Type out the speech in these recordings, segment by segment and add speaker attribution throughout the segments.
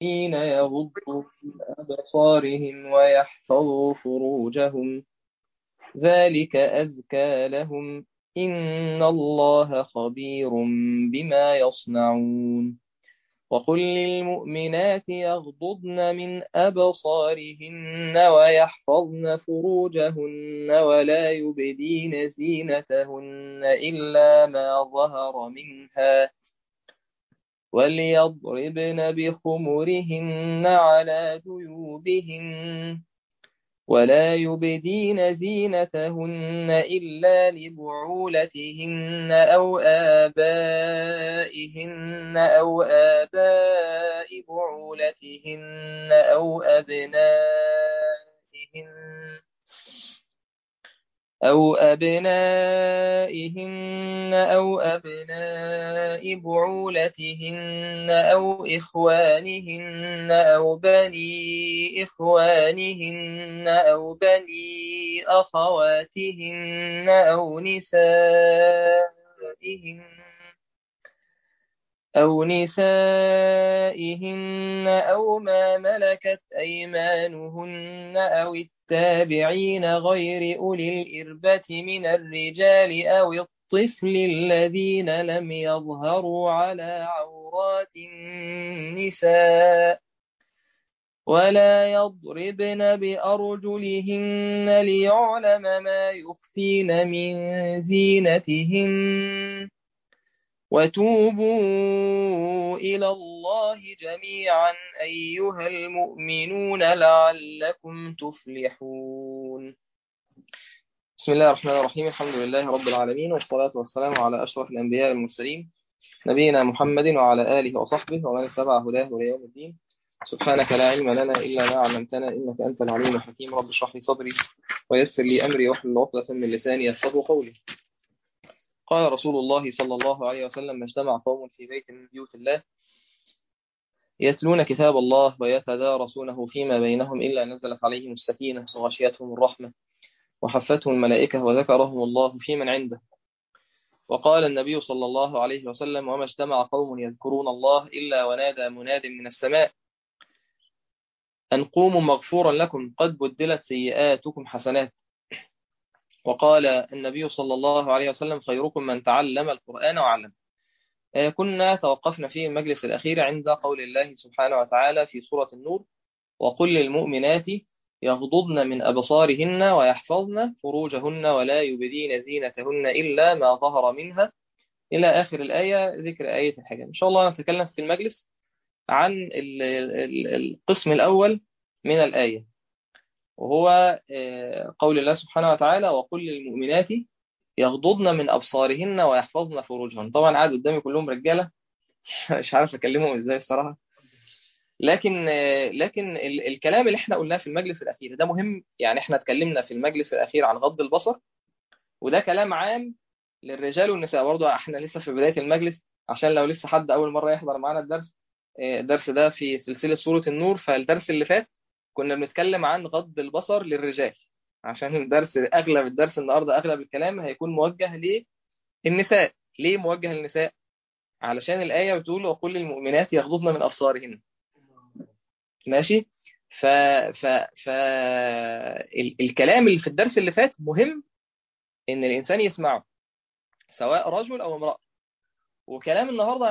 Speaker 1: المؤمنين يغضوا من أبصارهم ويحفظوا فروجهم ذلك أزكى لهم إن الله خبير بما يصنعون وقل للمؤمنات يغضضن من أبصارهن ويحفظن فروجهن ولا يبدين زينتهن إلا ما ظهر منها وليضربن بخمرهن على جيوبهن ولا يبدين زينتهن إلا لبعولتهن أو آبائهن أو آباء بعولتهن أو أبنائهن بعولتهن أو إخوانهن أو بني إخوانهن أو بني أخواتهن أو نسائهن أو ما ملكت أيمانهن أو التابعين غير أولي الإربة من الرجال أو الطفل الذين لم يظهروا على عورات النساء ولا يضربن بأرجلهن ليعلم ما يخفين من زينتهن وتوبوا إلى الله جميعا أيها المؤمنون لعلكم تفلحون. بسم الله الرحمن الرحيم. الحمد لله رب العالمين، والصلاة والسلام على أشرف الأنبياء والمرسلين نبينا محمد وعلى آله وصحبه ومن اتبع هداه إلى يوم الدين. سبحانك لا علم لنا إلا ما علمتنا إنك أنت العليم الحكيم. رب اشرح لي صدري ويسر لي أمري واحلل عقدة من لساني يفقهوا قولي. قال رسول الله صلى الله عليه وسلم: ما اجتمع قوم في بيت من بيوت الله يتلون كتاب الله ويتدارسونه فيما بينهم إلا نزلت عليهم السكينة وغشيتهم الرحمة وحفتهم الملائكة وذكرهم الله في من عنده. وقال النبي صلى الله عليه وسلم: وما اجتمع قوم يذكرون الله إلا ونادى مناد من السماء أن قوموا مغفورا لكم قد بدلت سيئاتكم حسنات. وقال النبي صلى الله عليه وسلم: خيركم من تعلم القرآن وعلم. كنا توقفنا في المجلس الأخير عند قول الله سبحانه وتعالى في سورة النور: وقل للمؤمنات يغضضن من أبصارهن ويحفظن فروجهن ولا يبدين زينتهن إلا ما ظهر منها إلى آخر الآية، ذكر آية الحجاب. إن شاء الله نتكلم في المجلس عن القسم الأول من الآية، وهو قول الله سبحانه وتعالى: وقل للمؤمنات يغضضن من أبصارهن ويحفظن فروجهن. طبعا قاعد قدامي كلهم رجالة مش عارف أكلمهم إزاي الصراحة، لكن الكلام اللي احنا قلناه في المجلس الأخير ده مهم. يعني احنا اتكلمنا في المجلس الأخير عن غض البصر، وده كلام عام للرجال والنساء. برضه احنا لسه في بداية المجلس، عشان لو لسه حد أول مرة يحضر معانا الدرس. الدرس ده في سلسلة سورة النور، فالدرس اللي فات كنا بنتكلم عن غض البصر للرجال، عشان أغلب الدرس النهاردة أغلب الكلام هيكون موجه للنساء. ليه موجه للنساء؟ علشان الآية بتقول: وكل المؤمنات يغضضن من أبصارهن. ماشي. ف ف ف الكلام اللي في الدرس اللي فات مهم ان الانسان يسمعه، سواء رجل او امرأة. وكلام النهارده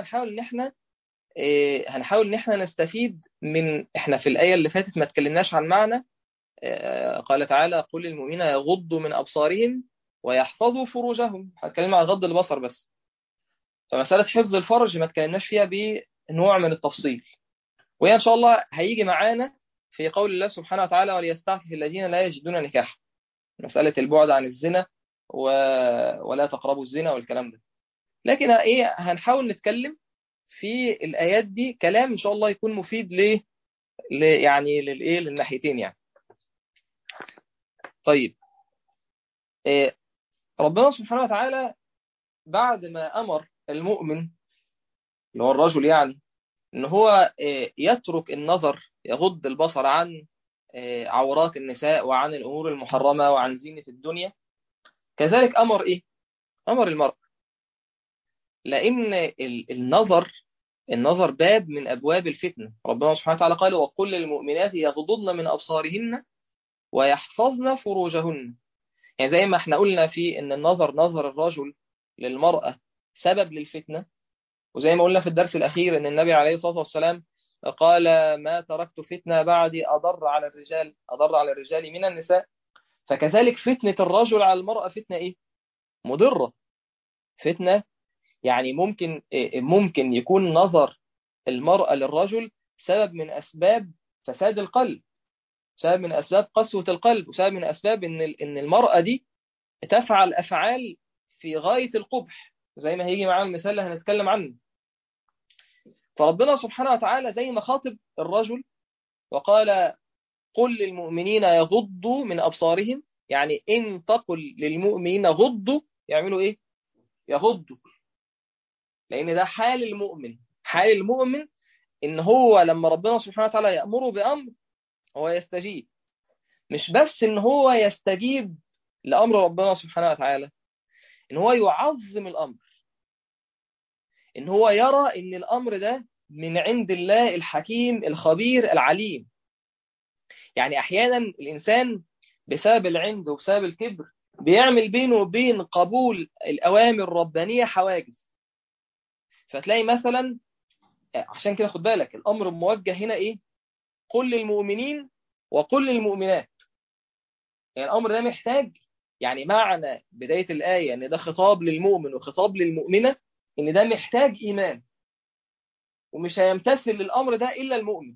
Speaker 1: هنحاول ان احنا نستفيد من. احنا في الآية اللي فاتت ما اتكلمناش عن معنى قال تعالى: قل للمؤمنين يغضوا من ابصارهم ويحفظوا فروجهم. هنتكلم عن غض البصر بس، فمسألة حفظ الفرج ما اتكلمناش فيها بنوع من التفصيل، وهي ان شاء الله هيجي معانا في قول الله سبحانه وتعالى: وليستعفف الذين لا يجدون نكاحا. مسألة البعد عن الزنا و... ولا تقربوا الزنا والكلام ده. لكن هنحاول نتكلم في الآيات دي كلام إن شاء الله يكون مفيد يعني للناحيتين يعني. طيب، إيه ربنا سبحانه وتعالى بعد ما أمر المؤمن اللي هو الرجل يعني إن هو يترك النظر، يغض البصر عن عورات النساء وعن الأمور المحرمة وعن زينة الدنيا، كذلك أمر المرء. لأن النظر النظر باب من أبواب الفتنة. ربنا سبحانه وتعالى قال: وقل للمؤمنات يغضضن من أبصارهن ويحفظن فروجهن. يعني زي ما احنا قلنا في ان نظر الرجل للمرأة سبب للفتنة، وزي ما قلنا في الدرس الأخير ان النبي عليه الصلاة والسلام قال: ما تركت فتنة بعدي أضر على الرجال من النساء. فكذلك فتنة الرجل على المرأة فتنة ايه؟ مضرة. فتنة يعني ممكن يكون نظر المرأة للرجل سبب من أسباب فساد القلب، سبب من أسباب قسوة القلب، وسبب من أسباب إن المرأة دي تفعل أفعال في غاية القبح، زي ما هيجي معانا المثال اللي هنتكلم عنه. فربنا سبحانه وتعالى زي ما خاطب الرجل وقال: قل للمؤمنين يغضوا من أبصارهم، يعني إن تقل للمؤمنين غضوا يعملوا إيه؟ يغضوا. لأن ده حال المؤمن. حال المؤمن إن هو لما ربنا سبحانه وتعالى يأمره بأمر هو يستجيب. مش بس إن هو يستجيب لأمر ربنا سبحانه وتعالى، إن هو يعظم الأمر، إن هو يرى إن الأمر ده من عند الله الحكيم الخبير العليم. يعني أحيانا الإنسان بسبب العند وبسبب الكبر بيعمل بينه وبين قبول الأوامر الربانية حواجز. فتلاقي مثلا، عشان كده خد بالك الأمر موجه هنا إيه؟ قل للمؤمنين وقل للمؤمنات. يعني الأمر ده محتاج، يعني معنى بداية الآية إن ده خطاب للمؤمن وخطاب للمؤمنة، إن ده محتاج إيمان، ومش هيمتثل للأمر ده إلا المؤمن.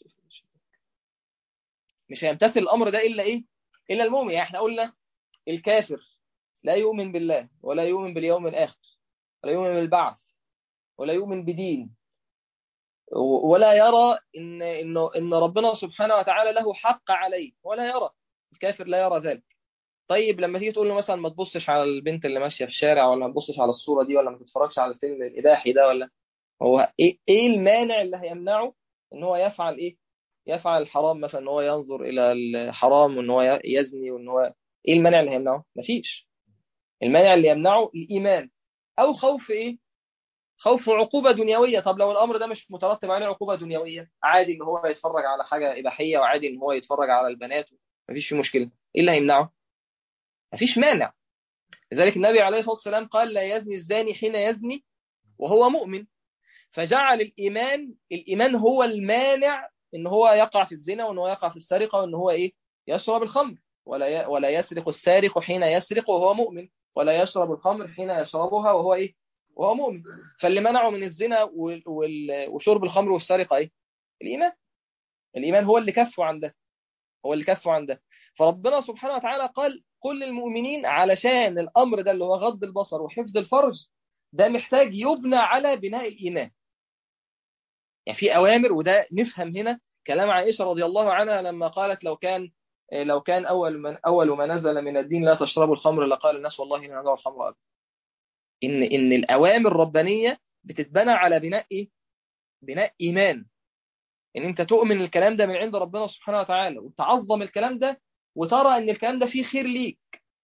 Speaker 1: مش هيمتثل الأمر ده إلا إيه؟ إلا المؤمن. يعني إحنا قلنا الكافر لا يؤمن بالله ولا يؤمن باليوم الآخر ولا يؤمن بالبعث ولا يؤمن بدين، ولا يرى إن ربنا سبحانه وتعالى له حق عليه، ولا يرى. الكافر لا يرى ذلك. طيب لما تيجي تقول له مثلا ما تبصش على البنت اللي ماشيه في الشارع، ولا ما تبصش على الصوره دي، ولا ما تتفرجش على الفيلم الاباحي ده، ولا هو ايه المانع اللي هيمنعه ان هو يفعل ايه؟ يفعل الحرام، مثلا ان هو ينظر الى الحرام، وان هو يزني، وان هو ايه المانع اللي هيمنعه؟ مفيش. المانع اللي يمنعه الايمان، او خوف ايه؟ خوف عقوبه دنيويه. طب لو الامر ده مش مترتب عليه عقوبه دنيويه، عادي ان هو يتفرج على حاجه اباحيه، وعادي ان هو يتفرج على البنات، مفيش فيه مشكله. ايه اللي هيمنعه؟ مفيش مانع. لذلك النبي عليه الصلاة والسلام قال: لا يزني الزاني حين يزني وهو مؤمن. فجعل الإيمان هو المانع إن هو يقع في الزنا، وإن هو يقع في السرقة، وإن هو إيه؟ يشرب الخمر. ولا يسرق السارق حين يسرق وهو مؤمن، ولا يشرب الخمر حين يشربها وهو إيه؟ وهو مؤمن. فاللي منعه من الزنا وشرب الخمر والسرقة إيه؟ الإيمان. الإيمان هو اللي كفه عن ده، هو اللي كفه عن ده. فربنا سبحانه وتعالى قال: كل المؤمنين، علشان الأمر ده اللي هو غض البصر وحفظ الفرج ده محتاج يبنى على بناء الإيمان. يعني في أوامر، وده نفهم هنا كلام عائشة رضي الله عنها لما قالت: لو كان أول ما نزل من الدين لا تشربوا الخمر لقال الناس والله لا ندع الخمر أبدا. إن الأوامر الربانية بتتبنى على بناء إيه؟ بناء إيمان. ان انت تؤمن الكلام ده من عند ربنا سبحانه وتعالى، وتعظم الكلام ده، وترى ان الكلام ده فيه خير ليك.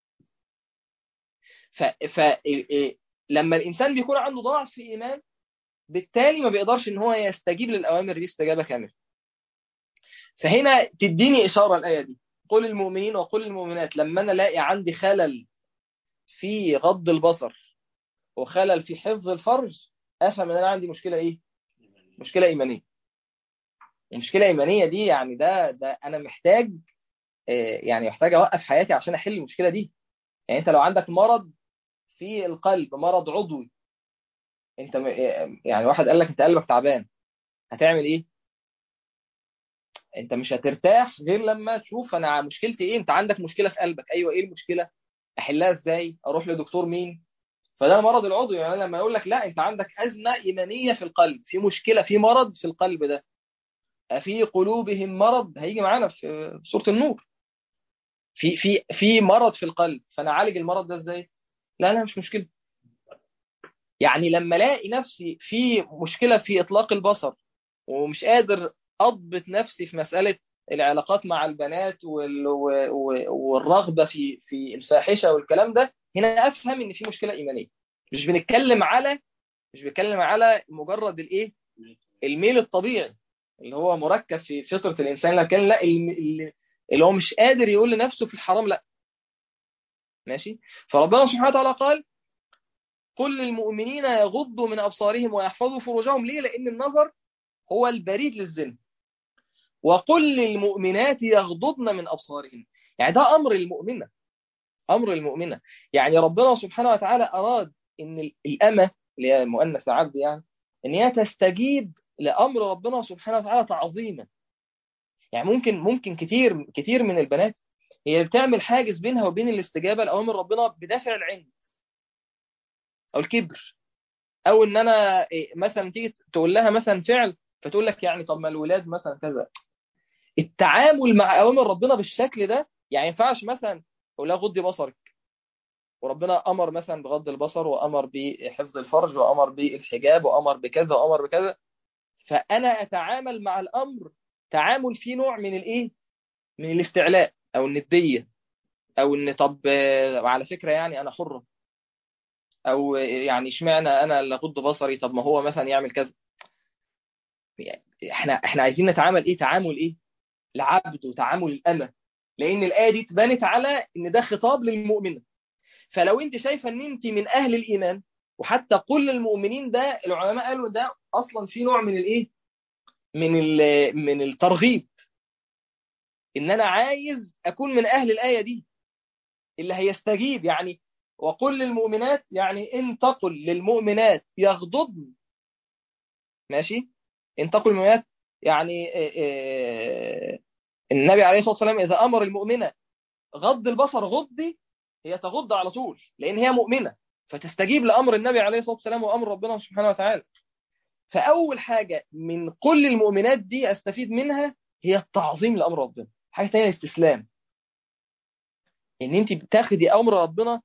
Speaker 1: ف... ف... لما الانسان بيكون عنده ضعف في ايمان، بالتالي ما بيقدرش ان هو يستجيب للاوامر دي استجابه كامله. فهنا تديني اشاره الايه دي: قل المؤمنين وقل المؤمنات. لما انا الاقي عندي خلل في غض البصر وخلل في حفظ الفرج، افهم ان انا عندي مشكله ايه؟ مشكله ايمانيه. المشكله الايمانيه دي يعني ده انا محتاج، يعني محتاج اوقف حياتي عشان احل المشكله دي. يعني انت لو عندك مرض في القلب، مرض عضوي، انت يعني واحد قال لك انت قلبك تعبان، هتعمل ايه؟ انت مش هترتاح غير لما تشوف انا مشكلتي ايه. انت عندك مشكله في قلبك، ايوه، ايه المشكله؟ احلها ازاي؟ اروح لدكتور مين؟ فده المرض العضوي. يعني لما يقول لك لا انت عندك ازمه ايمانيه في القلب، في مشكله، في مرض في القلب ده، في قلوبهم مرض، هيجي معانا في سوره النور. في مرض في القلب، فانا اعالج المرض ده ازاي؟ لا لا، مش مشكله. يعني لما الاقي نفسي في مشكله في اطلاق البصر، ومش قادر اضبط نفسي في مساله العلاقات مع البنات والرغبه في الفاحشه والكلام ده، هنا افهم ان في مشكله ايمانيه. مش بنتكلم على مش بنتكلم على مجرد الايه، الميل الطبيعي اللي هو مركب في فطرة الإنسان، لكن لا اللي هو مش قادر يقول لنفسه في الحرام لا. ماشي. فربنا سبحانه وتعالى قال قل للمؤمنين يغضوا من أبصارهم ويحفظوا فروجهم. ليه؟ لأن النظر هو البريد للزنا. وقل للمؤمنات يغضضن من أبصارهن، يعني ده أمر المؤمنة، أمر المؤمنة. يعني ربنا سبحانه وتعالى أراد إن الأمة اللي هي مؤنث عبد يعني إن هي تستجيب لأمر ربنا سبحانه وتعالى تعظيما. يعني ممكن كتير من البنات هي بتعمل حاجز بينها وبين الاستجابة لأوامر ربنا بدافع العند أو الكبر، أو إن أنا مثلا تيجي تقول لها مثلا فعل فتقول لك يعني طب ما الولاد مثلا كذا. التعامل مع أوامر ربنا بالشكل ده يعني ما ينفعش مثلا أقول لها غضي بصرك، وربنا أمر مثلا بغض البصر وأمر بحفظ الفرج وأمر بالحجاب وأمر بكذا وأمر بكذا، فأنا أتعامل مع الأمر تعامل فيه نوع من الإيه؟ من الاستعلاء أو الندية، او ان طب على فكره يعني انا حره، او يعني اشمعنى انا اللي اغض بصري طب ما هو مثلا يعمل كذا. يعني احنا عايزين نتعامل ايه؟ تعامل ايه؟ العبد وتعامل الامه، لان الايه دي اتبنت على ان ده خطاب للمؤمنه. فلو انت شايفه ان انت من اهل الايمان، وحتى كل المؤمنين ده العلماء قالوا ده اصلا في نوع من الايه؟ من الترغيب، ان انا عايز اكون من اهل الايه دي اللي هيستجيب. يعني وقل للمؤمنات، يعني ان تقل للمؤمنات يغضضن. ماشي. ان تقل للمؤمنات يعني النبي عليه الصلاة والسلام إذا أمر المؤمنة غض البصر غضي، هي تغض على طول لأن هي مؤمنة فتستجيب لأمر النبي عليه الصلاة والسلام وأمر ربنا سبحانه وتعالى. فأول حاجة من كل المؤمنات دي أستفيد منها هي التعظيم لأمر ربنا. حاجة تانية الاستسلام، إن أنت بتاخدي أمر ربنا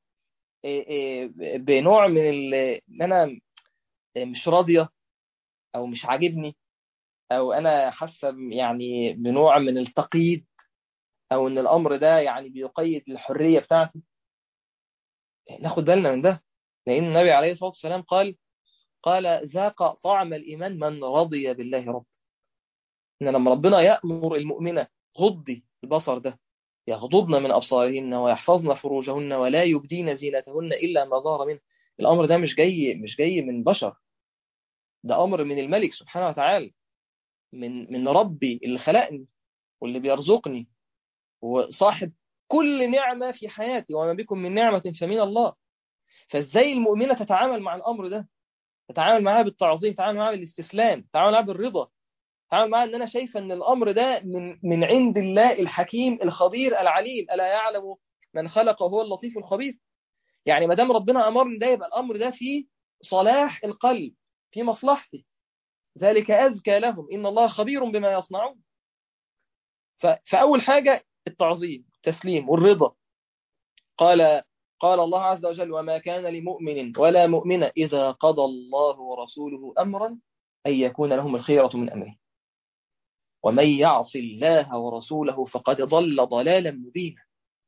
Speaker 1: بنوع من ان انا مش راضيه او مش عاجبني، او انا حاسه يعني بنوع من التقييد، او ان الامر ده يعني بيقيد الحريه بتاعتي. ناخد بالنا من ده، لان النبي عليه الصلاه والسلام قال ذاق طعم الايمان من رضي بالله رب. ان لما ربنا يامر المؤمنه غضي البصر ده، يغضضن من ابصارهن ويحفظن فروجهن ولا يبدين زينتهن الا ما ظهر منه. الامر ده مش جاي من بشر، ده امر من الملك سبحانه وتعالى، من ربي اللي خلقني واللي بيرزقني وصاحب كل نعمة في حياتي، وما بكم من نعمة فمن الله. فازاي المؤمنة تتعامل مع الأمر ده؟ تتعامل معاه بالتعظيم، تتعامل معاه بالاستسلام، تتعامل معاه بالرضا، تتعامل معاه ان انا شايفه ان الامر ده من عند الله الحكيم الخبير العليم، الا يعلم من خلق وهو اللطيف الخبير. يعني ما دام ربنا امرني ده يبقى الامر ده فيه صلاح القلب، في مصلحتي، ذلك ازكى لهم ان الله خبير بما يصنعون. فأول حاجة التعظيم التسليم والرضا. قال قال الله عز وجل وما كان لمؤمن ولا مؤمنة إذا قضى الله ورسوله أمرا أن يكون لهم الخيرة من أمره ومن يعص الله ورسوله فقد ضل ضلالا مبينا.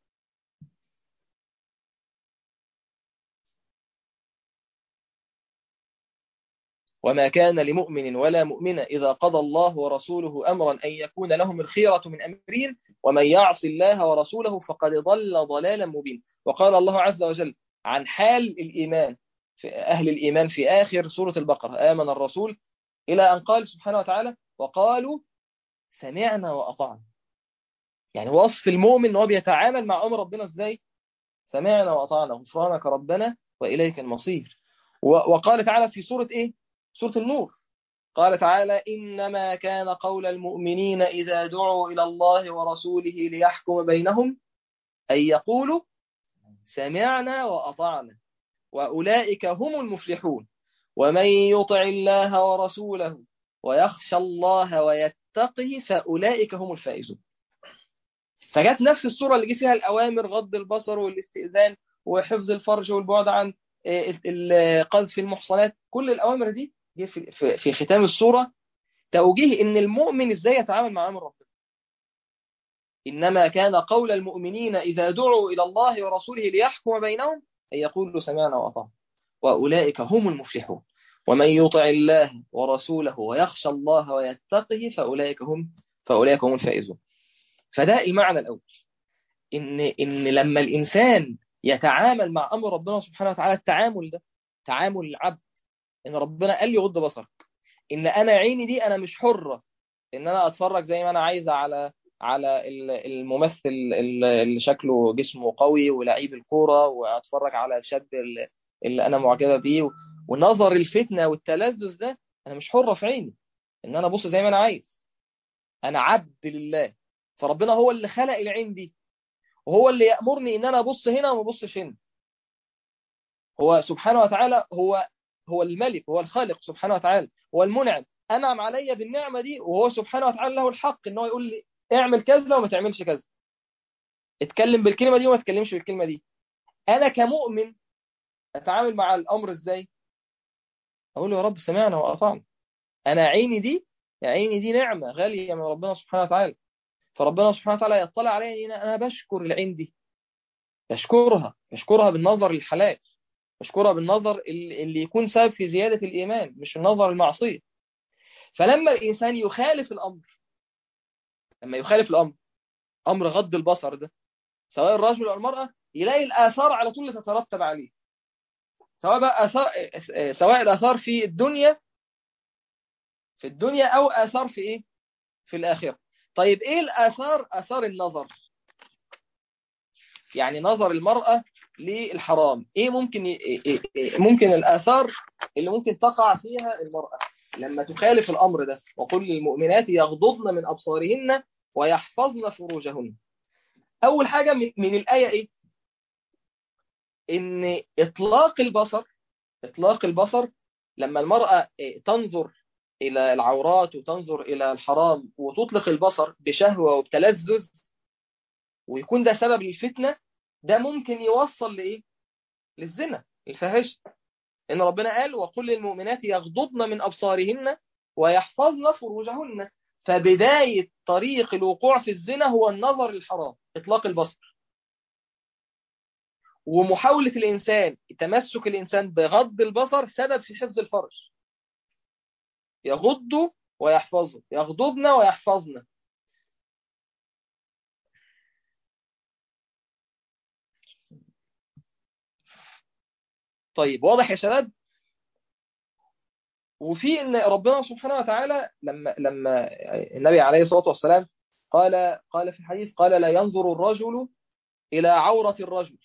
Speaker 1: وما كان لمؤمن ولا مؤمنة إذا قضى الله ورسوله أمرا أن يكون لهم الخيرة من أمرهم ومن يعص الله ورسوله فقد ضل ضلالا مبينا. وقال الله عز وجل عن حال الإيمان في أهل الإيمان في آخر سورة البقرة آمن الرسول إلى أن قال سبحانه وتعالى وقالوا سمعنا وأطعنا. يعني وصف المؤمن أنه بيتعامل مع أمر ربنا إزاي؟ سمعنا وأطعنا غفرانك ربنا وإليك المصير. وقال تعالى في سورة إيه؟ سورة النور قال تعالى إنما كان قول المؤمنين إذا دعوا إلى الله ورسوله ليحكم بينهم أن يقولوا سمعنا وأطعنا وأولئك هم المفلحون ومن يطع الله ورسوله ويخشى الله ويتقه فأولئك هم الفائزون. فجت نفس السورة اللي جه فيها الأوامر غض البصر والاستئذان وحفظ الفرج والبعد عن قذف المحصنات، كل الأوامر دي جه في ختام السورة توجيه ان المؤمن ازاي يتعامل مع امر ربنا. انما كان قول المؤمنين اذا دعوا الى الله ورسوله ليحكم بينهم ان يقولوا سمعنا واطعنا واولئك هم المفلحون. ومن يطع الله ورسوله ويخشى الله ويتقه فأولئك هم الفائزون. فده المعنى الأول، إن لما الإنسان يتعامل مع أمر ربنا سبحانه وتعالى، التعامل ده تعامل العبد، إن ربنا قال لي غض بصرك، إن أنا عيني دي أنا مش حرة إن أنا أتفرج زي ما أنا عايزة على الممثل اللي شكله جسمه قوي ولعيب الكورة، وأتفرج على الشاب اللي أنا معجبة بيه، ونظر الفتنة والتلذذ ده أنا مش حرة في عيني إن أنا أبص زي ما أنا عايز. أنا عبد لله، فربنا هو اللي خلق العين دي، وهو اللي يأمرني إن أنا أبص هنا وما أبصش هنا. هو سبحانه وتعالى هو الملك، هو الخالق سبحانه وتعالى، هو المنعم، أنعم عليا بالنعمة دي، وهو سبحانه وتعالى له الحق إن هو يقول لي اعمل كذا وما تعملش كذا، اتكلم بالكلمة دي وما تتكلمش بالكلمة دي. أنا كمؤمن أتعامل مع الأمر إزاي؟ أقول له يا رب سمعنا وأطعنا. أنا عيني دي نعمة غالية من ربنا سبحانه وتعالى، فربنا سبحانه وتعالى يطلع عليا إن أنا بشكر العين دي، بشكرها بالنظر الحلال، بشكرها بالنظر اللي يكون سبب في زيادة الإيمان، مش النظر المعصية. فلما الإنسان يخالف الأمر، لما يخالف الأمر، أمر غض البصر ده، سواء الرجل أو المرأة، يلاقي الآثار على طول اللي تترتب عليه، سواء بقى سواء الآثار في الدنيا أو آثار في إيه؟ في الآخرة. طيب إيه الآثار؟ آثار النظر، يعني نظر المرأة للحرام، إيه ممكن الآثار اللي ممكن تقع فيها المرأة لما تخالف الأمر ده؟ وقل للمؤمنات يغضضن من أبصارهن ويحفظن فروجهن. أول حاجة من الآية إيه؟ إن إطلاق البصر لما المرأة تنظر إلى العورات وتنظر إلى الحرام وتطلق البصر بشهوة وبتلذذ، ويكون ده سبب للفتنة، ده ممكن يوصل لإيه؟ للزنا، الفاحشة. إن ربنا قال وقل للمؤمنات يغضضن من أبصارهن ويحفظن فروجهن. فبداية طريق الوقوع في الزنا هو النظر الحرام، إطلاق البصر، ومحاولة تمسك الإنسان بغض البصر سبب في حفظ الفرج. يغض ويحفظه، يغضضن ويحفظن. طيب واضح يا شباب؟ وفي ان ربنا سبحانه وتعالى لما النبي عليه الصلاة والسلام قال في الحديث، قال لا ينظر الرجل إلى عورة الرجل،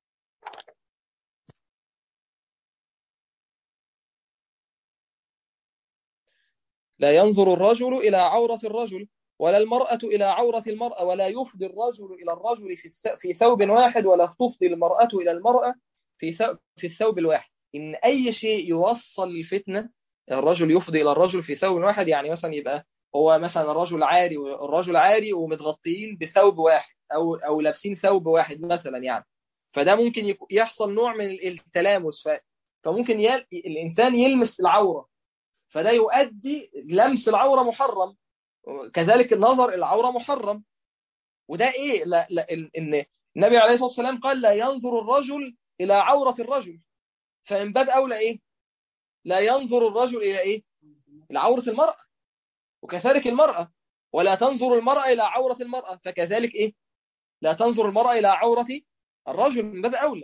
Speaker 1: لا ينظر الرجل إلى عورة الرجل ولا المرأة إلى عورة المرأة، ولا يفضي الرجل إلى الرجل في ثوب واحد، ولا تفضي المرأة إلى المرأة في الثوب الواحد. إن أي شيء يوصل للفتنة، الرجل يفضي إلى الرجل في ثوب واحد، يعني مثلا يبقى هو مثلا الرجل عاري ومتغطيين بثوب واحد، أو لابسين ثوب واحد مثلا يعني. فده ممكن يحصل نوع من التلامس، فممكن الإنسان يلمس العورة، فده يؤدي لمس العورة محرم، كذلك النظر العورة محرم. وده ايه؟ لا ان النبي عليه الصلاة والسلام قال لا ينظر الرجل إلى عورة الرجل، فمن باب أولى ايه؟ لا ينظر الرجل إلى ايه؟ إلى عورة المرأة. وكذلك المرأة، ولا تنظر المرأة إلى عورة المرأة، فكذلك ايه؟ لا تنظر المرأة إلى عورة الرجل، من باب أولى.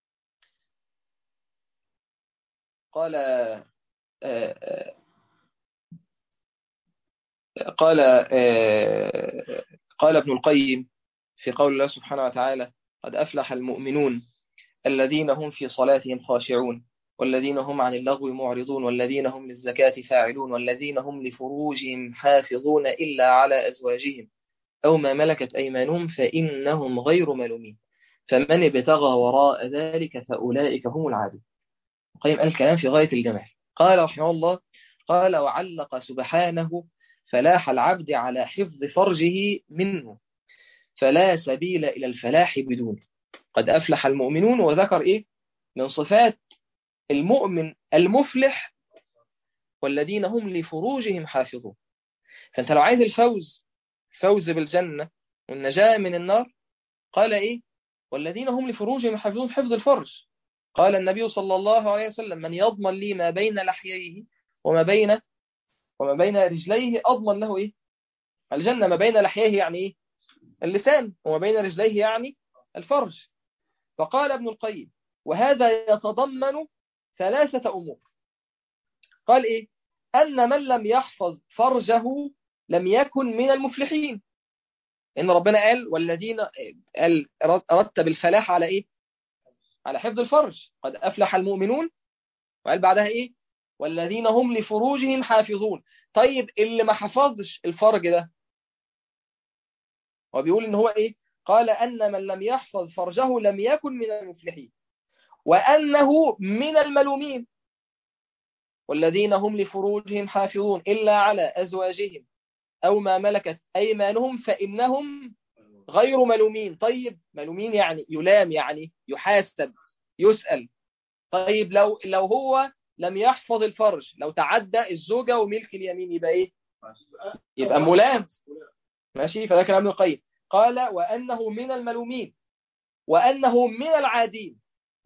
Speaker 1: قال آه، قال قال ابن القيم في قول الله سبحانه وتعالى قد أفلح المؤمنون الذين هم في صلاتهم خاشعون والذين هم عن اللغو معرضون والذين هم للزكاة فاعلون والذين هم لفروجهم حافظون إلا على أزواجهم أو ما ملكت أيمانهم فإنهم غير ملومين فمن ابتغى وراء ذلك فأولئك هم العادون. قيم قال كلام في غاية الجمال. قال رحمه الله، قال وعلق سبحانه فلاح العبد على حفظ فرجه منه، فلا سبيل إلى الفلاح بدونه. قد أفلح المؤمنون، وذكر إيه من صفات المؤمن المفلح؟ والذين هم لفروجهم حافظون. فأنت لو عايز الفوز بالجنة والنجاة من النار، قال إيه؟ والذين هم لفروجهم حافظون، حفظ الفرج. قال النبي صلى الله عليه وسلم: من يضمن لي ما بين لحييه وما بين رجليه أضمن له إيه؟ الجنة. ما بين لحييه يعني إيه؟ اللسان، وما بين رجليه يعني الفرج. فقال ابن القيم: وهذا يتضمن ثلاثة أمور. قال إيه؟ أن من لم يحفظ فرجه لم يكن من المفلحين. إن ربنا قال والذين قال رتب الفلاح على إيه؟ على حفظ الفرج. قد أفلح المؤمنون. وقال بعدها إيه؟ والذين هم لفروجهم حافظون. طيب اللي ما حفظش الفرج ده، هو بيقول إن هو إيه؟ قال أن من لم يحفظ فرجه لم يكن من المفلحين، وأنه من الملومين. والذين هم لفروجهم حافظون إلا على أزواجهم أو ما ملكت أيمانهم فإنهم غير ملومين. طيب ملومين يعني يلام، يعني يحاسب، يسأل. طيب لو هو لم يحفظ الفرج، لو تعدى الزوجة وملك اليمين، يبقى إيه؟ يبقى ملام. ماشي. فده كلام ابن القيم. قال وأنه من الملومين وأنه من العادين.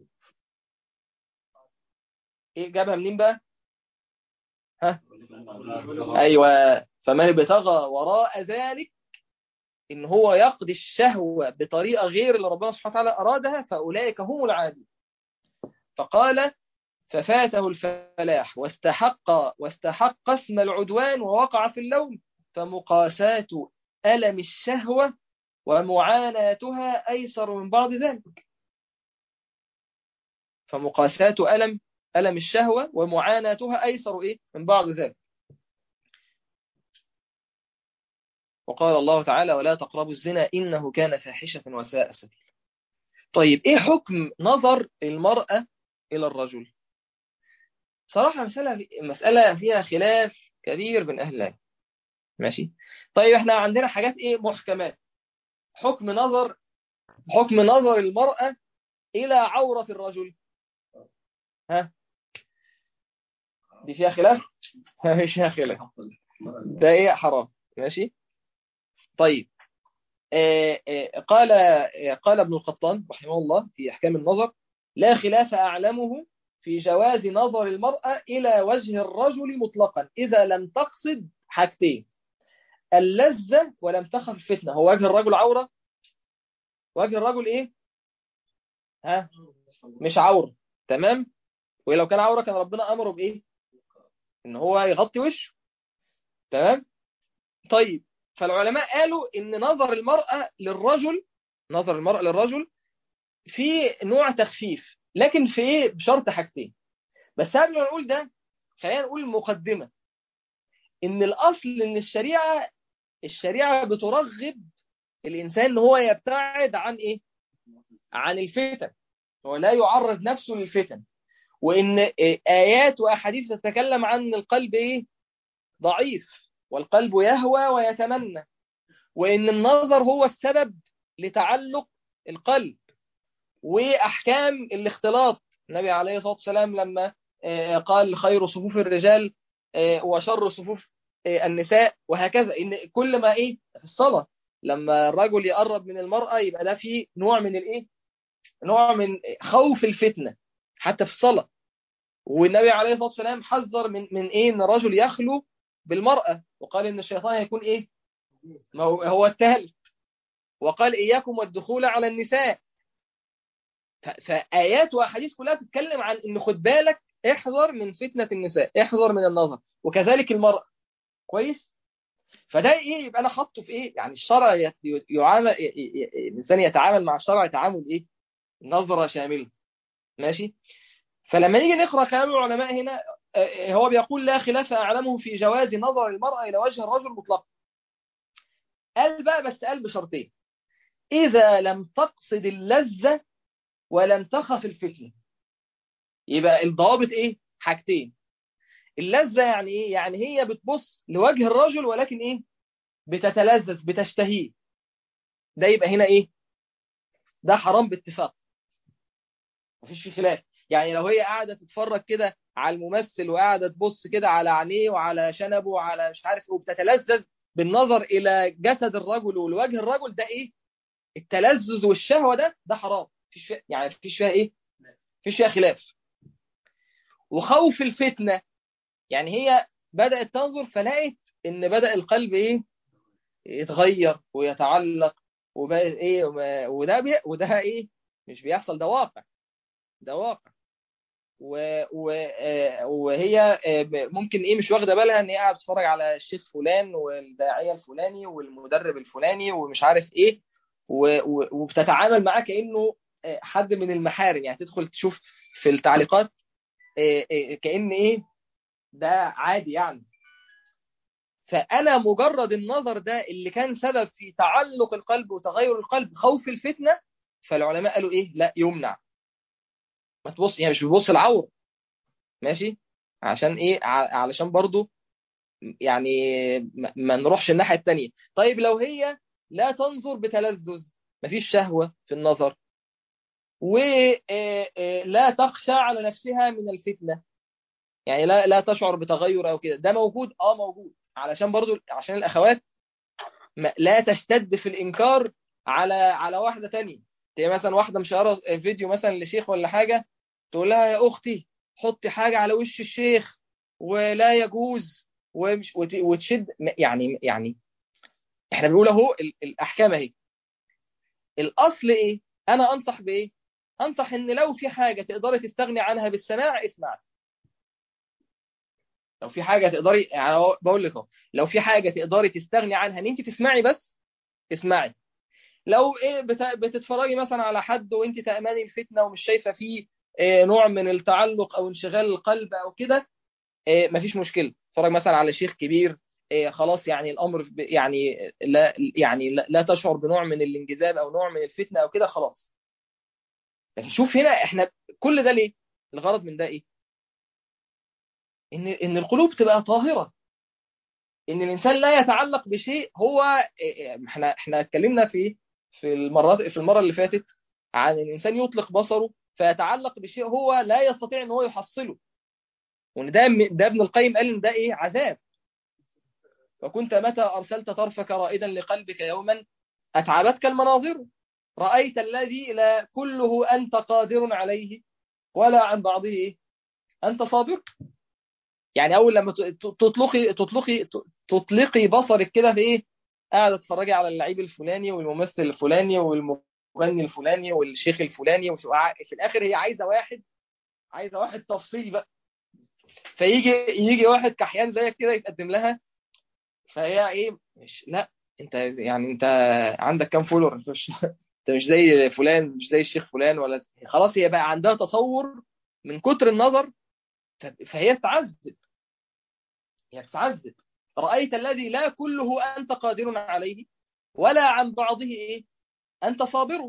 Speaker 1: إيه جابها منين بقى؟ ها؟ أيوة. فمن ابتغى وراء ذلك، إن هو يقضي الشهوة بطريقة غير اللي ربنا سبحانه وتعالى أرادها، فأولئك هم العادون. فقال ففاته الفلاح واستحق اسم العدوان ووقع في اللوم، فمقاساة ألم الشهوة ومعاناتها أيسر من بعض ذلك. فمقاساة ألم الشهوة ومعاناتها أيسر إيه من بعض ذلك. وقال الله تعالى ولا تقربوا الزنا إنه كان فاحشة وساء سبيلا. طيب إيه حكم نظر المرأة إلى الرجل؟ صراحة مسألة فيها خلاف كبير بين أهل العلم. ماشي. طيب احنا عندنا حاجات ايه محكمات. حكم نظر المرأة إلى عورة الرجل، ها، دي فيها خلاف؟ مش فيها خلاف. ده ايه؟ حرام. ماشي. طيب قال ابن القطان رحمه الله في أحكام النظر: لا خلاف أعلمه في جواز نظر المرأة إلى وجه الرجل مطلقا إذا لم تقصد حاجتين: اللذة ولم تخف الفتنة. هو وجه الرجل عورة؟ وجه الرجل ايه؟ ها، مش عورة. تمام. ولو كان عورة كان ربنا أمره بإيه؟ إن هو يغطي وشه. تمام. طيب فالعلماء قالوا إن نظر المرأة للرجل في نوع تخفيف، لكن في إيه؟ بشرط حاجتين. بس قبل ما نقول ده خلينا نقول مقدمة. إن الأصل إن الشريعة بترغب الإنسان إن هو يبتعد عن إيه؟ عن الفتن. هو لا يعرض نفسه للفتن. وإن آيات وأحاديث تتكلم عن القلب إيه؟ ضعيف، والقلب يهوى ويتمنى، وإن النظر هو السبب لتعلق القلب. وأحكام الاختلاط، النبي عليه الصلاة والسلام لما قال خير صفوف الرجال وشر صفوف النساء، وهكذا. إن كل ما إيه في الصلاة لما الرجل يقرب من المرأة يبقى ده فيه نوع من الإيه؟ نوع من خوف الفتنة حتى في الصلاة. والنبي عليه الصلاة والسلام حذر من إيه؟ إن الرجل يخلو بالمرأة، وقال إن الشيطان هيكون إيه؟ ما هو الثالث. وقال إياكم والدخول على النساء. فآيات وأحاديث كلها تتكلم عن إن خد بالك، احذر من فتنة النساء، احذر من النظر، وكذلك المرأة. كويس. فده إيه؟ يبقى أنا حاطه في إيه؟ يعني الشرع يعامل الإنسان يتعامل مع الشرع تعامل إيه؟ نظرة شاملة. ماشي. فلما نيجي نقرأ كلام العلماء هنا هو بيقول لا خلاف أعلمه في جواز نظر المرأة إلى وجه الرجل مطلقا. قال بقى بس قال بشرطين: إذا لم تقصد اللذة ولم تخف الفتنة. يبقى الضوابط إيه؟ حاجتين: اللذة يعني إيه؟ يعني هي بتبص لوجه الرجل ولكن إيه؟ بتتلذذ، بتشتهيه. ده يبقى هنا إيه؟ ده حرام باتفاق، مفيش فيه خلاف. يعني لو هي قاعدة تتفرج كده على الممثل وقاعدة تبص كده على عينيه وعلى شنبه وعلى مش عارف ايه، وبتتلذذ بالنظر إلى جسد الرجل ولوجه الرجل، ده إيه؟ التلذذ والشهوة ده حرام. مفيش فيها يعني مفيش فيها إيه؟ مفيش فيها خلاف. وخوف الفتنة، يعني هي بدأت تنظر فلقت ان بدأ القلب ايه يتغير ويتعلق، وبقى ايه وده ايه مش بيحصل، ده واقع، ده واقع. وهي ممكن ايه مش واخده بالها ان هي قاعده بتتفرج على الشيخ فلان والداعيه الفلاني والمدرب الفلاني ومش عارف ايه، وبتتعامل معاه كانه حد من المحارم. يعني تدخل تشوف في التعليقات كأن ايه ده عادي يعني. فانا مجرد النظر ده اللي كان سبب في تعلق القلب وتغير القلب، خوف الفتنه، فالعلماء قالوا ايه لا يمنع. ما تبص، يعني مش بيبص العور، ماشي، عشان ايه علشان برضو يعني ما نروحش الناحيه التانيه. طيب لو هي لا تنظر بتلذذ، مفيش شهوه في النظر، ولا تخشى على نفسها من الفتنه، يعني لا تشعر بتغير او كده، ده موجود، موجود، علشان برضو عشان الاخوات لا تشتد في الانكار على واحده تانية. هي مثلا واحده مشيره فيديو مثلا لشيخ ولا حاجه، تقول لها يا اختي حطي حاجه على وش الشيخ ولا يجوز، وتشد، يعني احنا بنقول اهو الاحكام اهي. الاصل ايه؟ انا انصح بايه؟ انصح ان لو في حاجه تقدري تستغني عنها بالسماع اسمعي. لو في حاجه تقدري، يعني بقول لك اهو، لو في حاجه تقدري تستغني عنها ان انت تسمعي بس، اسمعي. لو ايه بتتفرجي مثلا على حد وانت تأمني الفتنه ومش شايفه فيه نوع من التعلق او انشغال القلب او كده، مفيش مشكله. اتفرج مثلا على شيخ كبير، خلاص يعني الامر يعني لا تشعر بنوع من الانجذاب او نوع من الفتنه او كده، خلاص. لكن شوف هنا احنا كل ده ليه؟ الغرض من ده ايه؟ ان القلوب تبقى طاهره، ان الانسان لا يتعلق بشيء هو احنا اتكلمنا في المره اللي فاتت عن الانسان يطلق بصره فيتعلق بشيء هو لا يستطيع ان هو يحصله. وان ده ابن القيم قال ان ده ايه عذاب. وكنت متى ارسلت طرفك رائدا لقلبك يوما اتعبتك المناظر، رايت الذي لا كله انت قادر عليه ولا عن بعضه ايه انت صابر. يعني اول لما تطلقي بصرك كده في ايه، قاعده تتفرجي على اللعيب الفلاني والممثل الفلاني والمغني الفلاني والشيخ الفلاني، في الاخر هي عايزه واحد تفصيل بقى. يجي واحد كحيان زيك كده يتقدم لها، فهي ايه مش لا، انت عندك كام فولور، انت مش زي فلان، مش زي الشيخ فلان، ولا خلاص هي بقى عندها تصور من كتر النظر. فهي بتعذب، هي بتعذب. رأيت الذي لا كله أنت قادر عليه ولا عن بعضه إيه أنت صابر.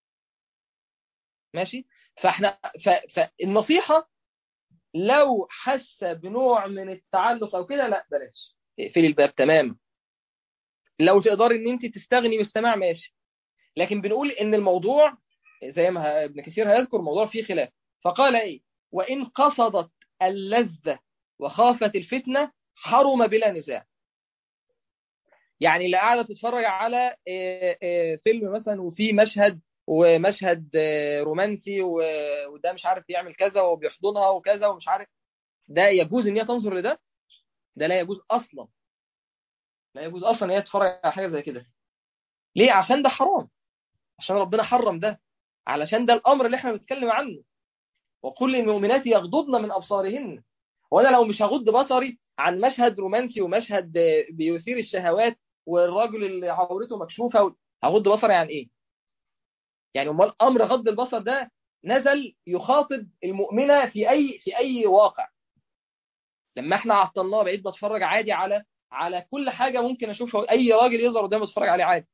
Speaker 1: ماشي. فاحنا فالنصيحة لو حس بنوع من التعلق أو كده، لا بلاش، اقفلي الباب تمام. لو تقدري ان انت تستغني بالسماع ماشي. لكن بنقول ان الموضوع زي ما ابن كثير هيذكر الموضوع فيه خلاف. فقال ايه وان قصدت اللذة وخافت الفتنة حرم بلا نزاع. يعني اللي قاعده تتفرج على فيلم مثلا وفي مشهد رومانسي وده مش عارف يعمل كذا وبيحضنها وكذا ومش عارف، ده يجوز ان هي تنظر لده؟ ده لا يجوز اصلا، لا يجوز اصلا ان هي تتفرج على حاجه زي كده. ليه؟ عشان ده حرام، عشان ربنا حرم ده، علشان ده الامر اللي احنا بنتكلم عنه. وقل للمؤمنات يغضضن من ابصارهن. وانا لو مش هغض بصري عن مشهد رومانسي ومشهد بيثير الشهوات والراجل اللي عورته مكشوفه، هغض بصري عن ايه؟ يعني امال امر غض البصر ده نزل يخاطب المؤمنه في اي واقع. لما احنا عطلناه بقيت بتفرج عادي على كل حاجه ممكن اشوفها، اي راجل يظهر قدامي اتفرج عليه عادي.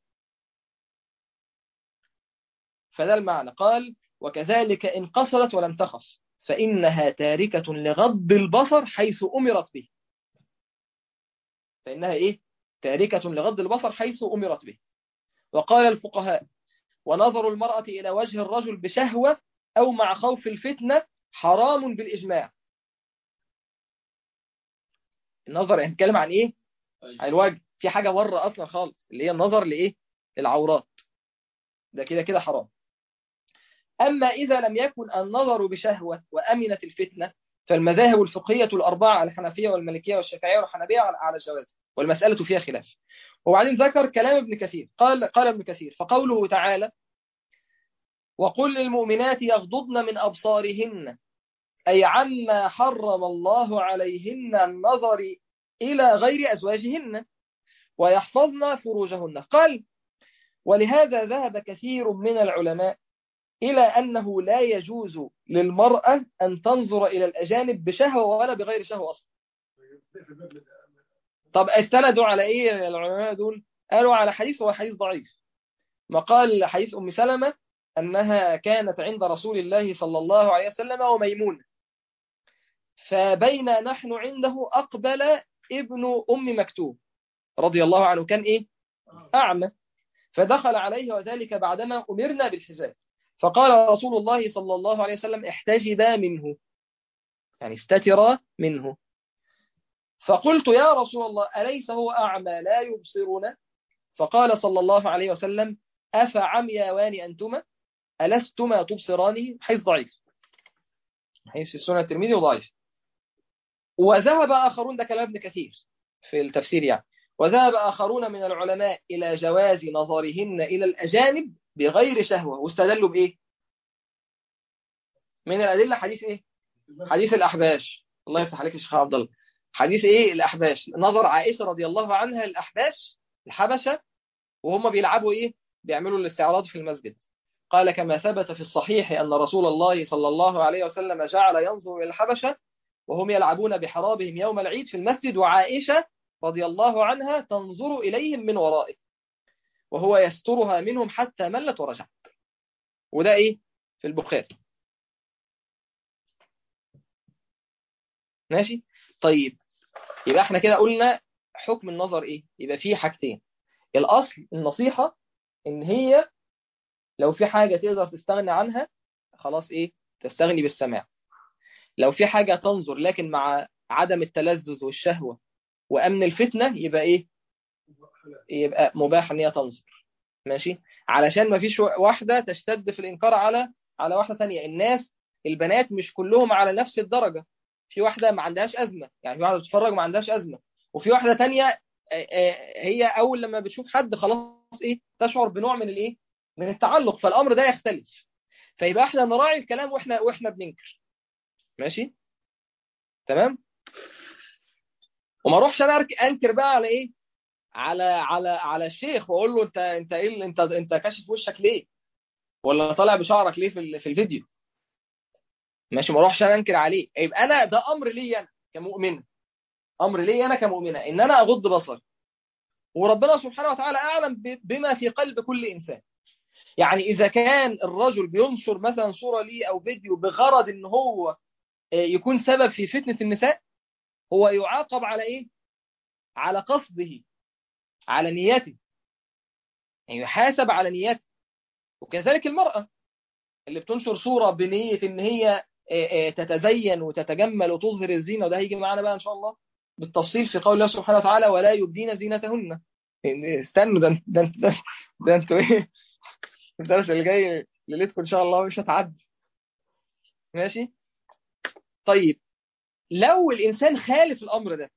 Speaker 1: فده المعنى. قال وكذلك ان قصرت ولم تخف فانها تاركه لغض البصر حيث امرت به. فانها ايه؟ تاركه لغض البصر حيث امرت به. وقال الفقهاء ونظر المراه الى وجه الرجل بشهوه او مع خوف الفتنه حرام بالاجماع. النظر هنتكلم عن ايه؟ عن الوجه. في حاجه بره اصلا خالص اللي هي النظر لايه؟ العورات، ده كده كده حرام. أما إذا لم يكن النظر بشهوة وأمنت الفتنة فالمذاهب الفقهية الأربعة الحنفية والمالكية والشافعية والحنبية على الجواز، والمسألة فيها خلاف. وبعدين ذكر كلام ابن كثير، قال ابن كثير: فقوله تعالى: وقل للمؤمنات يغضضن من أبصارهن، أي عما حرم الله عليهن النظر إلى غير أزواجهن ويحفظن فروجهن. قال: ولهذا ذهب كثير من العلماء إلى أنه لا يجوز للمرأة أن تنظر إلى الأجانب بشهوة ولا بغير شهوة أصلا. طب استندوا على إيه العلماء دول؟ قالوا على حديث، هو حديث ضعيف، مقال حديث أم سلمة أنها كانت عند رسول الله صلى الله عليه وسلم وميمونة، فبين نحن عنده أقبل ابن أم مكتوم رضي الله عنه، كان إيه؟ أعمى، فدخل عليه وذلك بعدما أمرنا بالحجاب، فقال رسول الله صلى الله عليه وسلم: احتجبا منه، يعني استترا منه. فقلت: يا رسول الله، أليس هو أعمى لا يبصرنا؟ فقال صلى الله عليه وسلم: أفعمياوان أنتما ألستما تبصرانه؟ حيث ضعيف، حيث في السنة الترمذي وضعيف. وذهب آخرون، ده كلام ابن كثير في التفسير يعني، وذهب آخرون من العلماء إلى جواز نظرهن إلى الأجانب بغير شهوة، واستدلوا بإيه؟ من الأدلة حديث إيه؟ حديث الأحباش. الله يفتح عليك يا شيخ عبد الله. حديث إيه الأحباش؟ نظر عائشة رضي الله عنها الأحباش الحبشة وهم بيلعبوا إيه؟ بيعملوا الاستعراض في المسجد. قال: كما ثبت في الصحيح أن رسول الله صلى الله عليه وسلم جعل ينظر إلى الحبشة وهم يلعبون بحرابهم يوم العيد في المسجد، وعائشة رضي الله عنها تنظر إليهم من ورائه وهو يسترها منهم حتى ملت ورجعت. وده إيه؟ في البخاري. ماشي؟ طيب، يبقى احنا كده قلنا حكم النظر إيه؟ يبقى فيه حاجتين. الأصل النصيحة إن هي لو في حاجة تقدر تستغني عنها خلاص إيه؟ تستغني بالسماع. لو في حاجة تنظر لكن مع عدم التلذذ والشهوة وأمن الفتنة يبقى إيه؟ يبقى مباح إن هي تنظر. ماشي؟ علشان ما فيش واحدة تشتد في الإنكار على واحدة تانية. الناس البنات مش كلهم على نفس الدرجة. في واحدة ما عندهاش أزمة، يعني في واحدة بتتفرج ما عندهاش أزمة، وفي واحدة تانية هي أول لما بتشوف حد خلاص إيه تشعر بنوع من الإيه؟ من التعلق، فالأمر ده يختلف. فيبقى احنا نراعي الكلام واحنا بننكر. ماشي؟ تمام؟ وما اروحش انا انكر بقى على ايه؟ على الشيخ واقول له انت ايه انت كاشف وشك ليه؟ ولا طالع بشعرك ليه في الفيديو؟ ماشي، ما اروحش انا انكر عليه. يبقى انا ده امر لي انا كمؤمن، امر لي انا كمؤمنه ان انا اغض بصري، وربنا سبحانه وتعالى اعلم بما في قلب كل انسان. يعني اذا كان الرجل بينشر مثلا صوره ليه او فيديو بغرض ان هو يكون سبب في فتنه النساء، هو يعاقب على ايه؟ على قصده، على نيته، يعني يحاسب على نيته. وكذلك المرأة اللي بتنشر صورة بنية ان هي تتزين وتتجمل وتظهر الزينة، وده هيجي معانا بقى ان شاء الله بالتفصيل في قول الله سبحانه وتعالى: ولا يبدين زينتهن. استنوا، ده انتوا ايه؟ الدرس اللي جاي ليلتكم ان شاء الله مش هتعدي. ماشي؟ طيب، لو الانسان خالف الامر ده،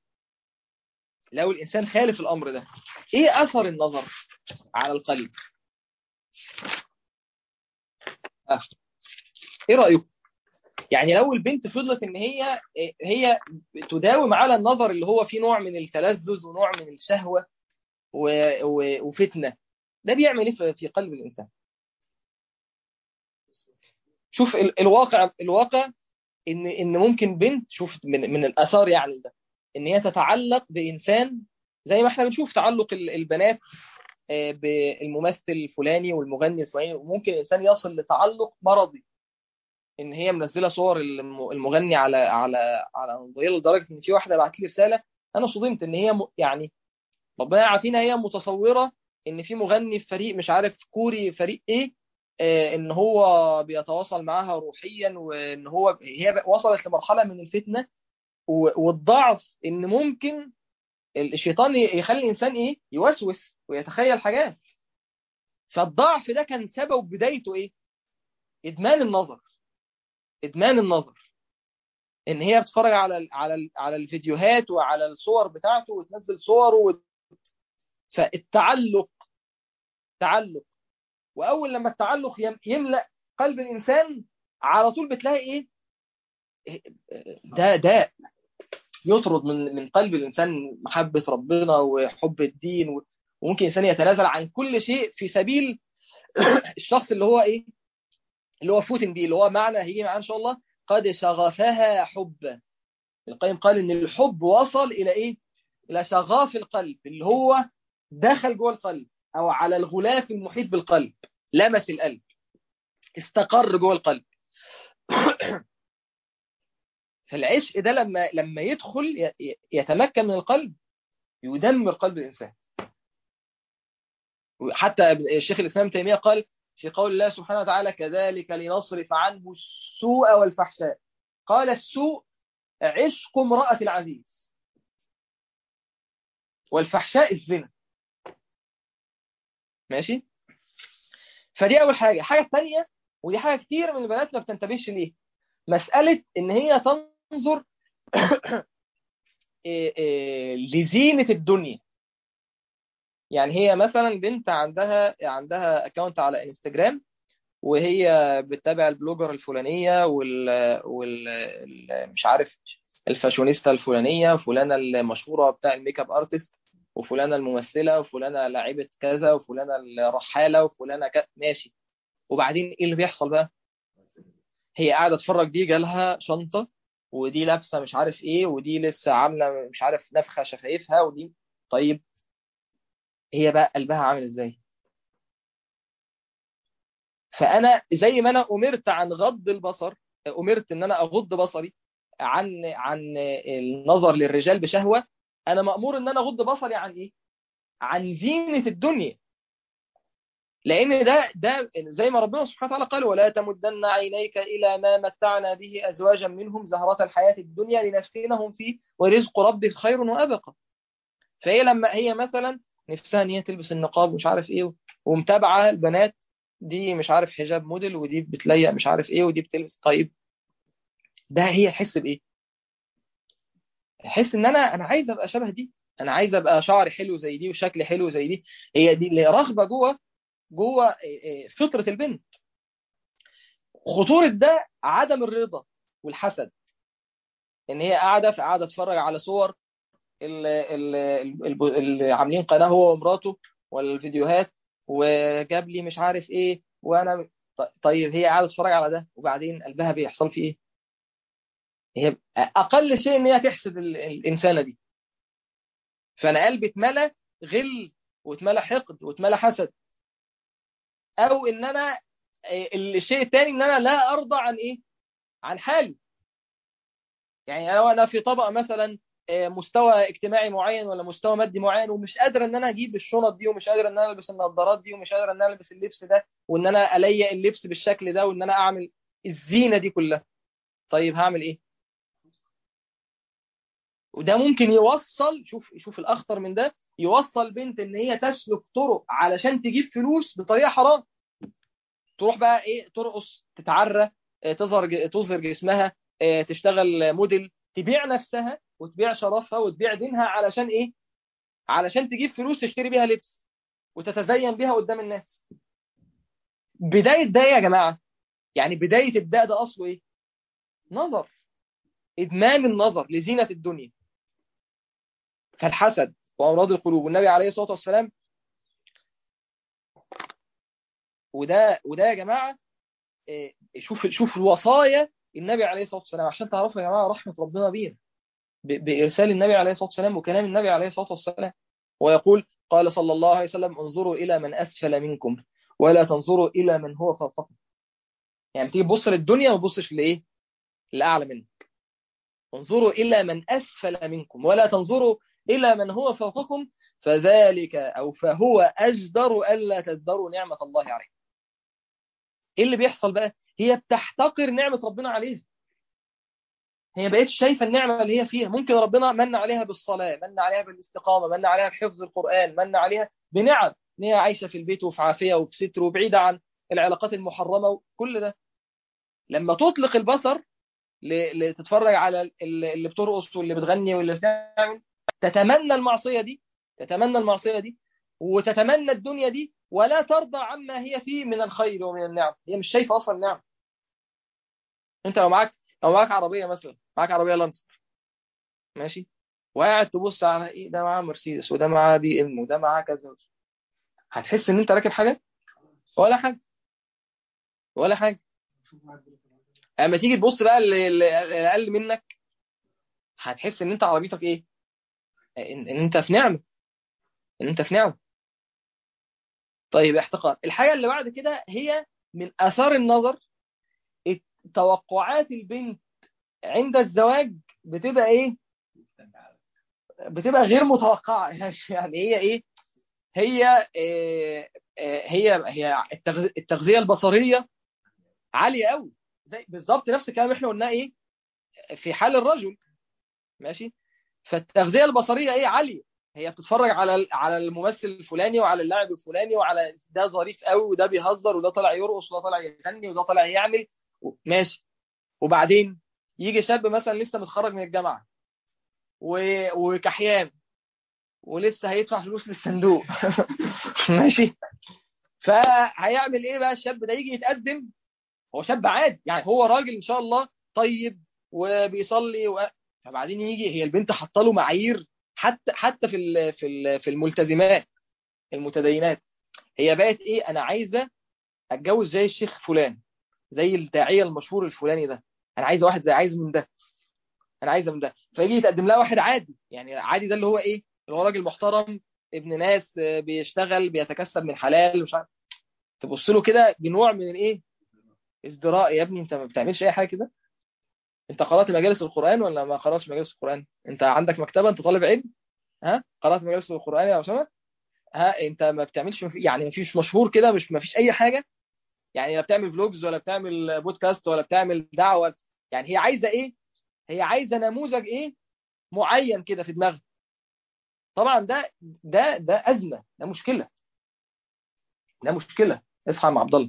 Speaker 1: ايه اثر النظر على القلب؟ ايه رأيكم؟ يعني لو البنت فضلت ان هي تداوم على النظر اللي هو فيه نوع من التلذذ ونوع من الشهوة وفتنة، ده بيعمل ايه في قلب الانسان؟ شوف الواقع ان ممكن بنت، شوف من الاثار يعني ده، ان هي تتعلق بانسان زي ما احنا بنشوف تعلق البنات بالممثل الفلاني والمغني الفلاني، وممكن الانسان يصل لتعلق مرضي ان هي منزله صور المغني على موبايل، لدرجه ان في واحده بعت لي رساله انا صدمت ان هي يعني ربنا يعافينا، هي متصوره ان في مغني في فريق مش عارف كوري فريق ايه، ان هو بيتواصل معاها روحيا، وان هي وصلت لمرحله من الفتنه والضعف ان ممكن الشيطان يخلي الانسان ايه يوسوس ويتخيل حاجات. فالضعف ده كان سبب بدايته ايه؟ ادمان النظر، ادمان النظر، ان هي بتتفرج على الفيديوهات وعلى الصور بتاعته وتنزل صوره فالتعلق، تعلق. واول لما التعلق يملأ قلب الانسان، على طول بتلاقي ايه؟ ده يطرد من قلب الانسان محبة ربنا وحب الدين، وممكن الانسان يتنازل عن كل شيء في سبيل الشخص اللي هو ايه، اللي هو فوتن بيه، اللي هو معنى هيجي معاه ان شاء الله قد شغفها حبا. القيم قال ان الحب وصل الى ايه؟ الى شغاف القلب، اللي هو دخل جوه القلب او على الغلاف المحيط بالقلب، لمس القلب، استقر جوه القلب. فالعشق ده لما يدخل يتمكن من القلب، يدمر قلب الانسان. حتى الشيخ الاسلام ابن تيميه قال في قول الله سبحانه وتعالى كذلك لنصرف عنه السوء والفحشاء، قال السوء عشق امرأة العزيز، والفحشاء الزنا. ماشي. فدي اول حاجه. الحاجه الثانيه، ودي حاجه كتير من البنات ما بتنتبهش ليه، مساله ان هي تنظر لزينه الدنيا. يعني هي مثلا بنت عندها اكونت على انستجرام، وهي بتتابع البلوجر الفلانيه مش عارف الفاشونيستا الفلانيه، وفلانه المشهوره بتاع الميك اب ارتست، وفلانه الممثله، وفلانه لاعبه كذا، وفلانه الرحاله، وفلانه ماشي. وبعدين ايه اللي بيحصل بقى؟ هي قاعده تتفرج، دي جالها شنطه، ودي لابسه مش عارف ايه، ودي لسه عامله مش عارف نفخه شفايفها، ودي. طيب هي بقى قلبها عامل ازاي؟ فانا زي ما انا امرت عن غض البصر، امرت ان انا اغض بصري عن النظر للرجال بشهوه، انا مامور ان انا اغض بصري عن ايه؟ عن زينه الدنيا. لان ده زي ما ربنا سبحانه وتعالى قال ولا تمدن عينيك الى ما متعنا به ازواجا منهم زهرة الحياة الدنيا لنفتنهم فيه ورزق ربك خير وابقى. فهي لما هي مثلا نفسها ان هي تلبس النقاب ومش عارف ايه، ومتابعه البنات، دي مش عارف حجاب موديل، ودي بتليق مش عارف ايه، ودي بتلبس. طيب ده هي تحس بايه؟ تحس ان انا عايز ابقى شبه دي، انا عايز ابقى شعري حلو زي دي وشكلي حلو زي دي. هي دي اللي رغبه جوه فطره البنت. خطورة ده عدم الرضا والحسد، ان هي قاعده تتفرج على صور اللي عاملين قناه هو ومراته، ولا الفيديوهات، وجاب لي مش عارف ايه، وانا طيب هي قاعده تتفرج على ده، وبعدين قلبها بيحصل فيه ايه؟ هي اقل شيء ان هي تحسد الانسانه دي. فانا قلبي اتملى غل، واتملى حقد، واتملى حسد. او ان انا الشيء الثاني ان انا لا ارضى عن ايه؟ عن حالي. يعني لو انا في طبقه مثلا مستوى اجتماعي معين ولا مستوى مادي معين، ومش قادر ان انا اجيب الشنط دي، ومش قادر ان انا البس النظارات دي، ومش قادر ان انا البس اللبس ده، وان انا اليق اللبس بالشكل ده، وان انا اعمل الزينه دي كلها، طيب هعمل ايه؟ وده ممكن يوصل، شوف الاخطر من ده، يوصل بنت ان هي تسلك طرق علشان تجيب فلوس بطريقه حرام. تروح بقى ايه؟ ترقص، تتعرى، تظهر جسمها، تشتغل موديل، تبيع نفسها وتبيع شرفها وتبيع دينها علشان ايه؟ علشان تجيب فلوس تشتري بيها لبس وتتزين بيها قدام الناس. بداية ده إيه يا جماعة؟ يعني بداية الداء ده أصله إيه؟ نظر، إدمان النظر لزينة الدنيا. فالحسد وأمراض القلوب، والنبي عليه الصلاة والسلام، وده يا جماعة شوف الوصايا النبي عليه الصلاة والسلام، عشان تعرفوا يا جماعة رحمة ربنا بينا بإرسال النبي عليه الصلاة والسلام وكلام النبي عليه الصلاة والسلام. ويقول قال صلى الله عليه وسلم انظروا إلى من أسفل منكم ولا تنظروا إلى من هو فوقكم. يعني تيجي تبص للدنيا وما تبصش لإيه؟ لأعلى منك. انظروا إلى من أسفل منكم ولا تنظروا إلى من هو فوقكم فذلك أو فهو أجدر ألا تزدروا نعمة الله عليكم. إيه اللي بيحصل بقى؟ هي بتحتقر نعمة ربنا عليها. هي بقتش شايفة النعمة اللي هي فيها. ممكن ربنا من عليها بالصلاة، من عليها بالاستقامة، من عليها بحفظ القرآن، من عليها بنعم، إن هي عايشة في البيت وفي عافية وفي ستر وبعيدة عن العلاقات المحرمة وكل ده. لما تطلق البصر لتتفرج على اللي بترقص واللي بتغني واللي بتعمل، تتمنى المعصية دي، تتمنى المعصية دي، وتتمنى الدنيا دي، ولا ترضى عما هي فيه من الخير ومن النعم. هي مش شايفة أصلا نعم. أنت لو معاك عربية مثلا، معاك عربية لانسر، ماشي، وقاعد تبص على إيه، ده معاه مرسيدس وده معاه بي إم وده معاه كذا، هتحس إن أنت راكب حاجة؟ ولا حاجة، ولا حاجة. اما تيجي تبص بقى اللي اقل منك، هتحس ان انت عربيتك ايه، إن انت في نعمه، ان انت في نعمه. طيب احتقار. الحاجه اللي بعد كده هي من اثار النظر. توقعات البنت عند الزواج بتبقى ايه، بتبقى غير متوقعه. يعني هي ايه، هي هي التغذيه البصريه عاليه قوي. زي بالظبط نفس الكلام اللي احنا قلناه ايه في حال الرجل، ماشي. فالتغذيه البصريه ايه، عاليه. هي بتتفرج على الممثل الفلاني وعلى اللاعب الفلاني وعلى ده ظريف قوي وده بيهزر وده طالع يرقص وده طالع يغني وده طالع يعمل، ماشي. وبعدين يجي شاب مثلا لسه متخرج من الجامعه وكحيان ولسه هيدفع فلوس للصندوق. ماشي. فهيعمل ايه بقى الشاب ده؟ يجي يتقدم، هو شاب عادي يعني، هو راجل ان شاء الله طيب وبيصلي فبعدين يجي، هي البنت حاطه له معايير، حتى في الملتزمات المتدينات، هي بقت ايه، انا عايزه اتجوز زي الشيخ فلان، زي الداعيه المشهور الفلاني ده، انا عايزه واحد زي، عايز من ده، انا عايزه من ده. فيجي يتقدم لها واحد عادي، يعني عادي ده اللي هو ايه، اللي هو راجل محترم ابن ناس، بيشتغل بيتكسب من حلال مش عارف، تبص له كده بنوع من الايه، ازدراء. يا ابني انت ما بتعملش اي حاجه كده، انت قرات مجالس القران ولا ما قراتش مجالس القران؟ انت عندك مكتبه، انت طالب علم، ها، قرات مجالس القران يا اسامه؟ ها، انت ما بتعملش يعني ما فيش مشهور كده، مش ما فيش اي حاجه يعني، لا بتعمل فلوجز ولا بتعمل بودكاست ولا بتعمل دعوه. يعني هي عايزه ايه، هي عايزه نموذج ايه معين كده في دماغها. طبعا ده ازمه، ده مشكله، ده مشكله. اصحى يا عم عبد الله،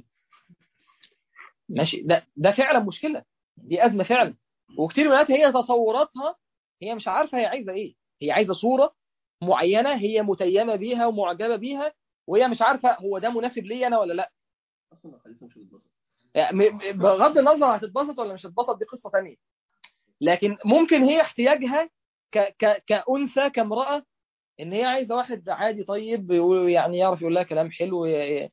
Speaker 1: ماشي، ده فعلا مشكله، دي ازمه فعلا. وكتير من الوقت هي تصوراتها، هي مش عارفه هي عايزه ايه، هي عايزه صوره معينه هي متيمه بيها ومعجبه بيها، وهي مش عارفه هو ده مناسب لي انا ولا لا. اصلا خليتها مش هتتبسط يعني، بغض النظر هتتبسط ولا مش هتتبسط دي قصه ثانيه، لكن ممكن هي احتياجها كأنثى كامرأة، ان هي عايزه واحد عادي طيب، يعني يعرف يقول لها كلام حلو،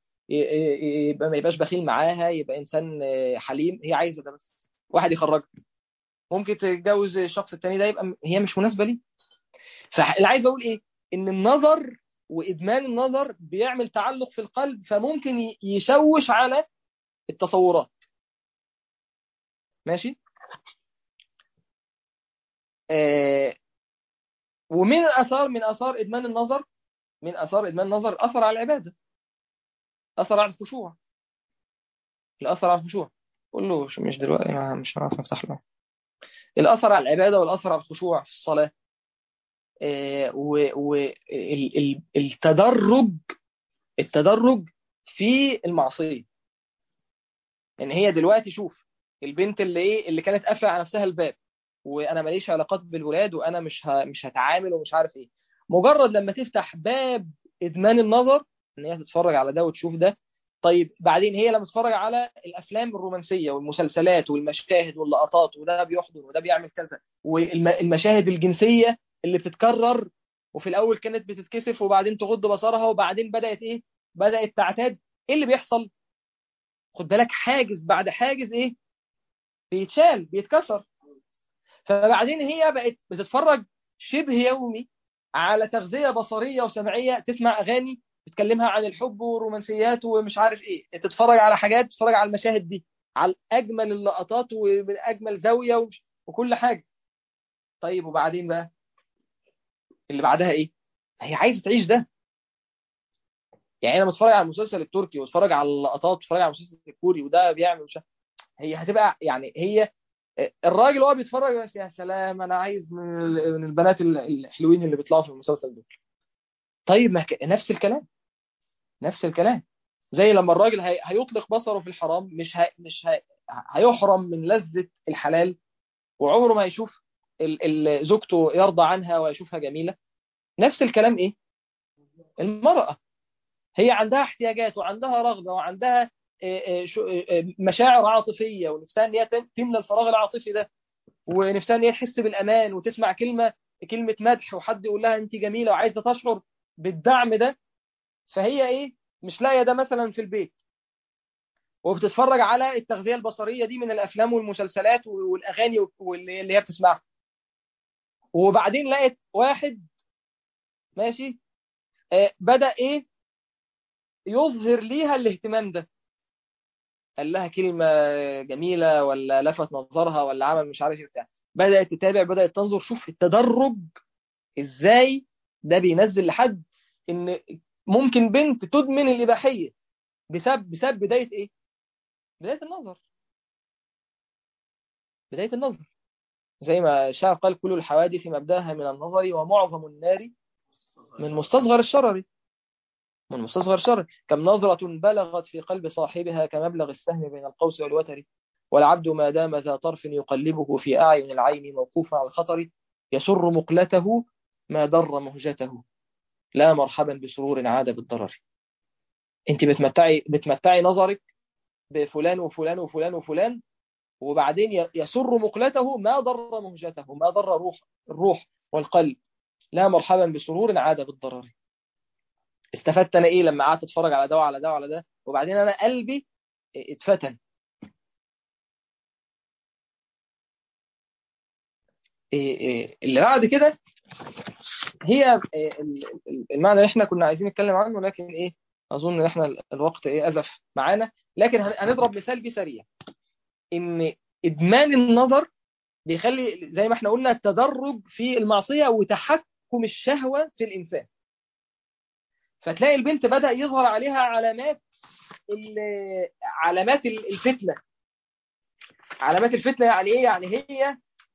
Speaker 1: يبقى ما يبقاش بخيل معاها، يبقى انسان حليم. هي عايزه ده بس، واحد يخرجها. ممكن تتجوز الشخص التاني ده يبقى هي مش مناسبه ليه. فاللي عايز اقول ايه، ان النظر وادمان النظر بيعمل تعلق في القلب، فممكن يشوش على التصورات، ماشي. آه ومن الاثار، من اثار ادمان النظر، من اثار ادمان النظر الاثر على العباده، اثر على الخشوع، الاثر على الخشوع. قول له مش دلوقتي، مش هعرف افتح له. الاثر على العباده والاثر على الخشوع في الصلاه، والتدرج، التدرج في المعصيه. ان هي دلوقتي شوف، البنت اللي ايه، اللي كانت قافله على نفسها الباب، وانا ماليش علاقات بالولاد وانا مش هتعامل ومش عارف ايه، مجرد لما تفتح باب ادمان النظر، ان هي تتفرج على ده وتشوف ده. طيب بعدين هي لما تتفرج على الافلام الرومانسيه والمسلسلات والمشاهد واللقطات، وده بيحضر وده بيعمل كذا، والمشاهد الجنسيه اللي بتتكرر، وفي الاول كانت بتتكسف وبعدين تغض بصرها وبعدين بدات ايه، بدات تعتاد، ايه اللي بيحصل؟ خد بالك، حاجز بعد حاجز ايه، بيتشال بيتكسر. فبعدين هي بقت بتتفرج شبه يومي على تغذية بصرية وسمعية، تسمع أغاني بتكلمها عن الحب والرومانسيات ومش عارف إيه، تتفرج على حاجات، تتفرج على المشاهد دي، على أجمل اللقطات ومن أجمل زاوية وكل حاجة. طيب وبعدين بقى اللي بعدها إيه؟ هي عايزة تعيش ده. يعني أنا بتفرج على المسلسل التركي واتفرج على اللقطات واتفرج على المسلسل الكوري وده بيعمل مش، هي هتبقى يعني هي الراجل هو بيتفرج بس يا سلام، انا عايز من البنات الحلوين اللي بيطلعوا في المسلسل دول. طيب ما نفس الكلام، نفس الكلام. زي لما الراجل هيطلق بصره في الحرام، مش هيحرم من لذة الحلال، وعمره ما هيشوف زوجته يرضى عنها ويشوفها جميلة. نفس الكلام ايه المرأة، هي عندها احتياجات وعندها رغبة وعندها مشاعر عاطفية، ونفسها ان هي تملى الفراغ العاطفي ده، ونفسها ان هي تحس بالامان وتسمع كلمة مدح، وحد يقول لها انت جميلة، وعايزة تشعر بالدعم ده. فهي ايه، مش لاقيه ده مثلا في البيت، وبتتفرج على التغذية البصرية دي من الافلام والمسلسلات والاغاني واللي هي بتسمعها. وبعدين لقيت واحد ماشي بدأ ايه يظهر ليها الاهتمام ده، قال لها كلمة جميلة ولا لفت نظرها ولا عمل مش عارف ايه بتاع، بدأت تتابع، بدأت تنظر، شوف التدرج ازاي ده بينزل لحد ان ممكن بنت تدمن الإباحية بسبب بداية ايه، بداية النظر. بداية النظر زي ما الشاعر قال: كل الحوادث مبداها من النظر، ومعظم النار من مستصغر الشرر. من مستصغر الشرر. كم نظرة بلغت في قلب صاحبها كمبلغ السهم بين القوس والوتر، والعبد ما دام ذا طرف يقلبه في أعين العين موقوفا على الخطر، يسر مقلته ما ضر مهجته، لا مرحبا بسرور عاد بالضرر. انت بتمتعي نظرك بفلان وفلان وفلان وفلان، وبعدين يسر مقلته ما ضر مهجته، ما ضر الروح والقلب، لا مرحبا بسرور عاد بالضرر. استفدت انا ايه لما قعدت اتفرج على ده وعلى ده وعلى ده، وبعدين انا قلبي اتفتن. اللي بعد كده هي المعنى اللي احنا كنا عايزين نتكلم عنه، لكن ايه اظن ان احنا الوقت ايه ازف معانا. لكن هنضرب مثال بيه سريع، ان ادمان النظر بيخلي زي ما احنا قلنا التدرج في المعصية وتحكم الشهوة في الانسان. فتلاقي البنت بدأ يظهر عليها علامات الفتنة. علامات الفتنة يعني ايه؟ يعني هي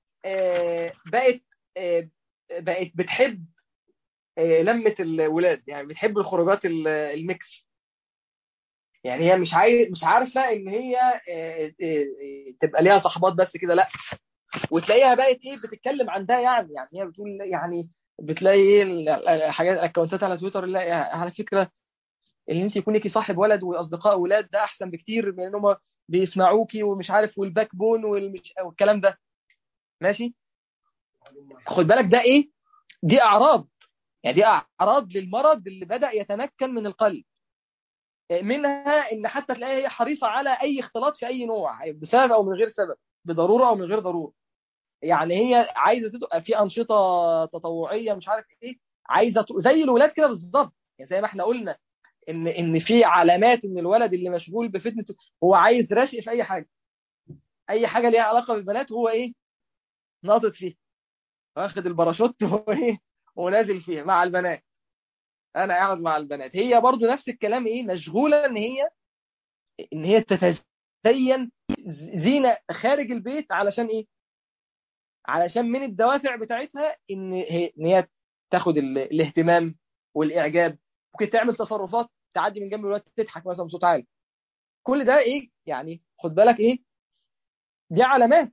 Speaker 1: بقت بقت بتحب لمة الولاد، يعني بتحب الخروجات الميكس. يعني هي مش عارفة ان هي تبقى ليها صحبات بس كده، لا. وتلاقيها بقت ايه بتتكلم عن ده، يعني هي بتقول يعني بتلاقي ايه الحاجات اكونتات على تويتر، لا على فكرة ان انت يكون ليكي صاحب ولد واصدقاء ولاد ده احسن بكتير من ان هم بيسمعوكي ومش عارف والباك بون والكلام ده. ماشي، خد بالك ده ايه، دي اعراض، يعني دي اعراض للمرض اللي بدأ يتمكن من القلب. منها ان حتى تلاقيها هي حريصة على اي اختلاط في اي نوع، بسبب او من غير سبب، بضرورة او من غير ضرورة. يعني هي عايزة تبقى في انشطة تطوعية مش عارف ايه، عايزة زي الولاد كده بالظبط. يعني زي ما احنا قلنا ان في علامات ان الولد اللي مشغول بفتنة هو عايز رشق في اي حاجة، اي حاجة ليها علاقة بالبنات هو ايه ناطط فيها، واخد الباراشوت وايه ونازل فيها مع البنات. انا قاعد مع البنات، هي برضو نفس الكلام، ايه مشغولة ان هي تتزين زينة خارج البيت. علشان ايه؟ علشان من الدوافع بتاعتها ان هي تاخد الاهتمام والاعجاب. ممكن تعمل تصرفات تعدي من جنب الولاد تضحك مثلا بصوت عالي. كل ده ايه يعني؟ خد بالك ايه، دي علامات.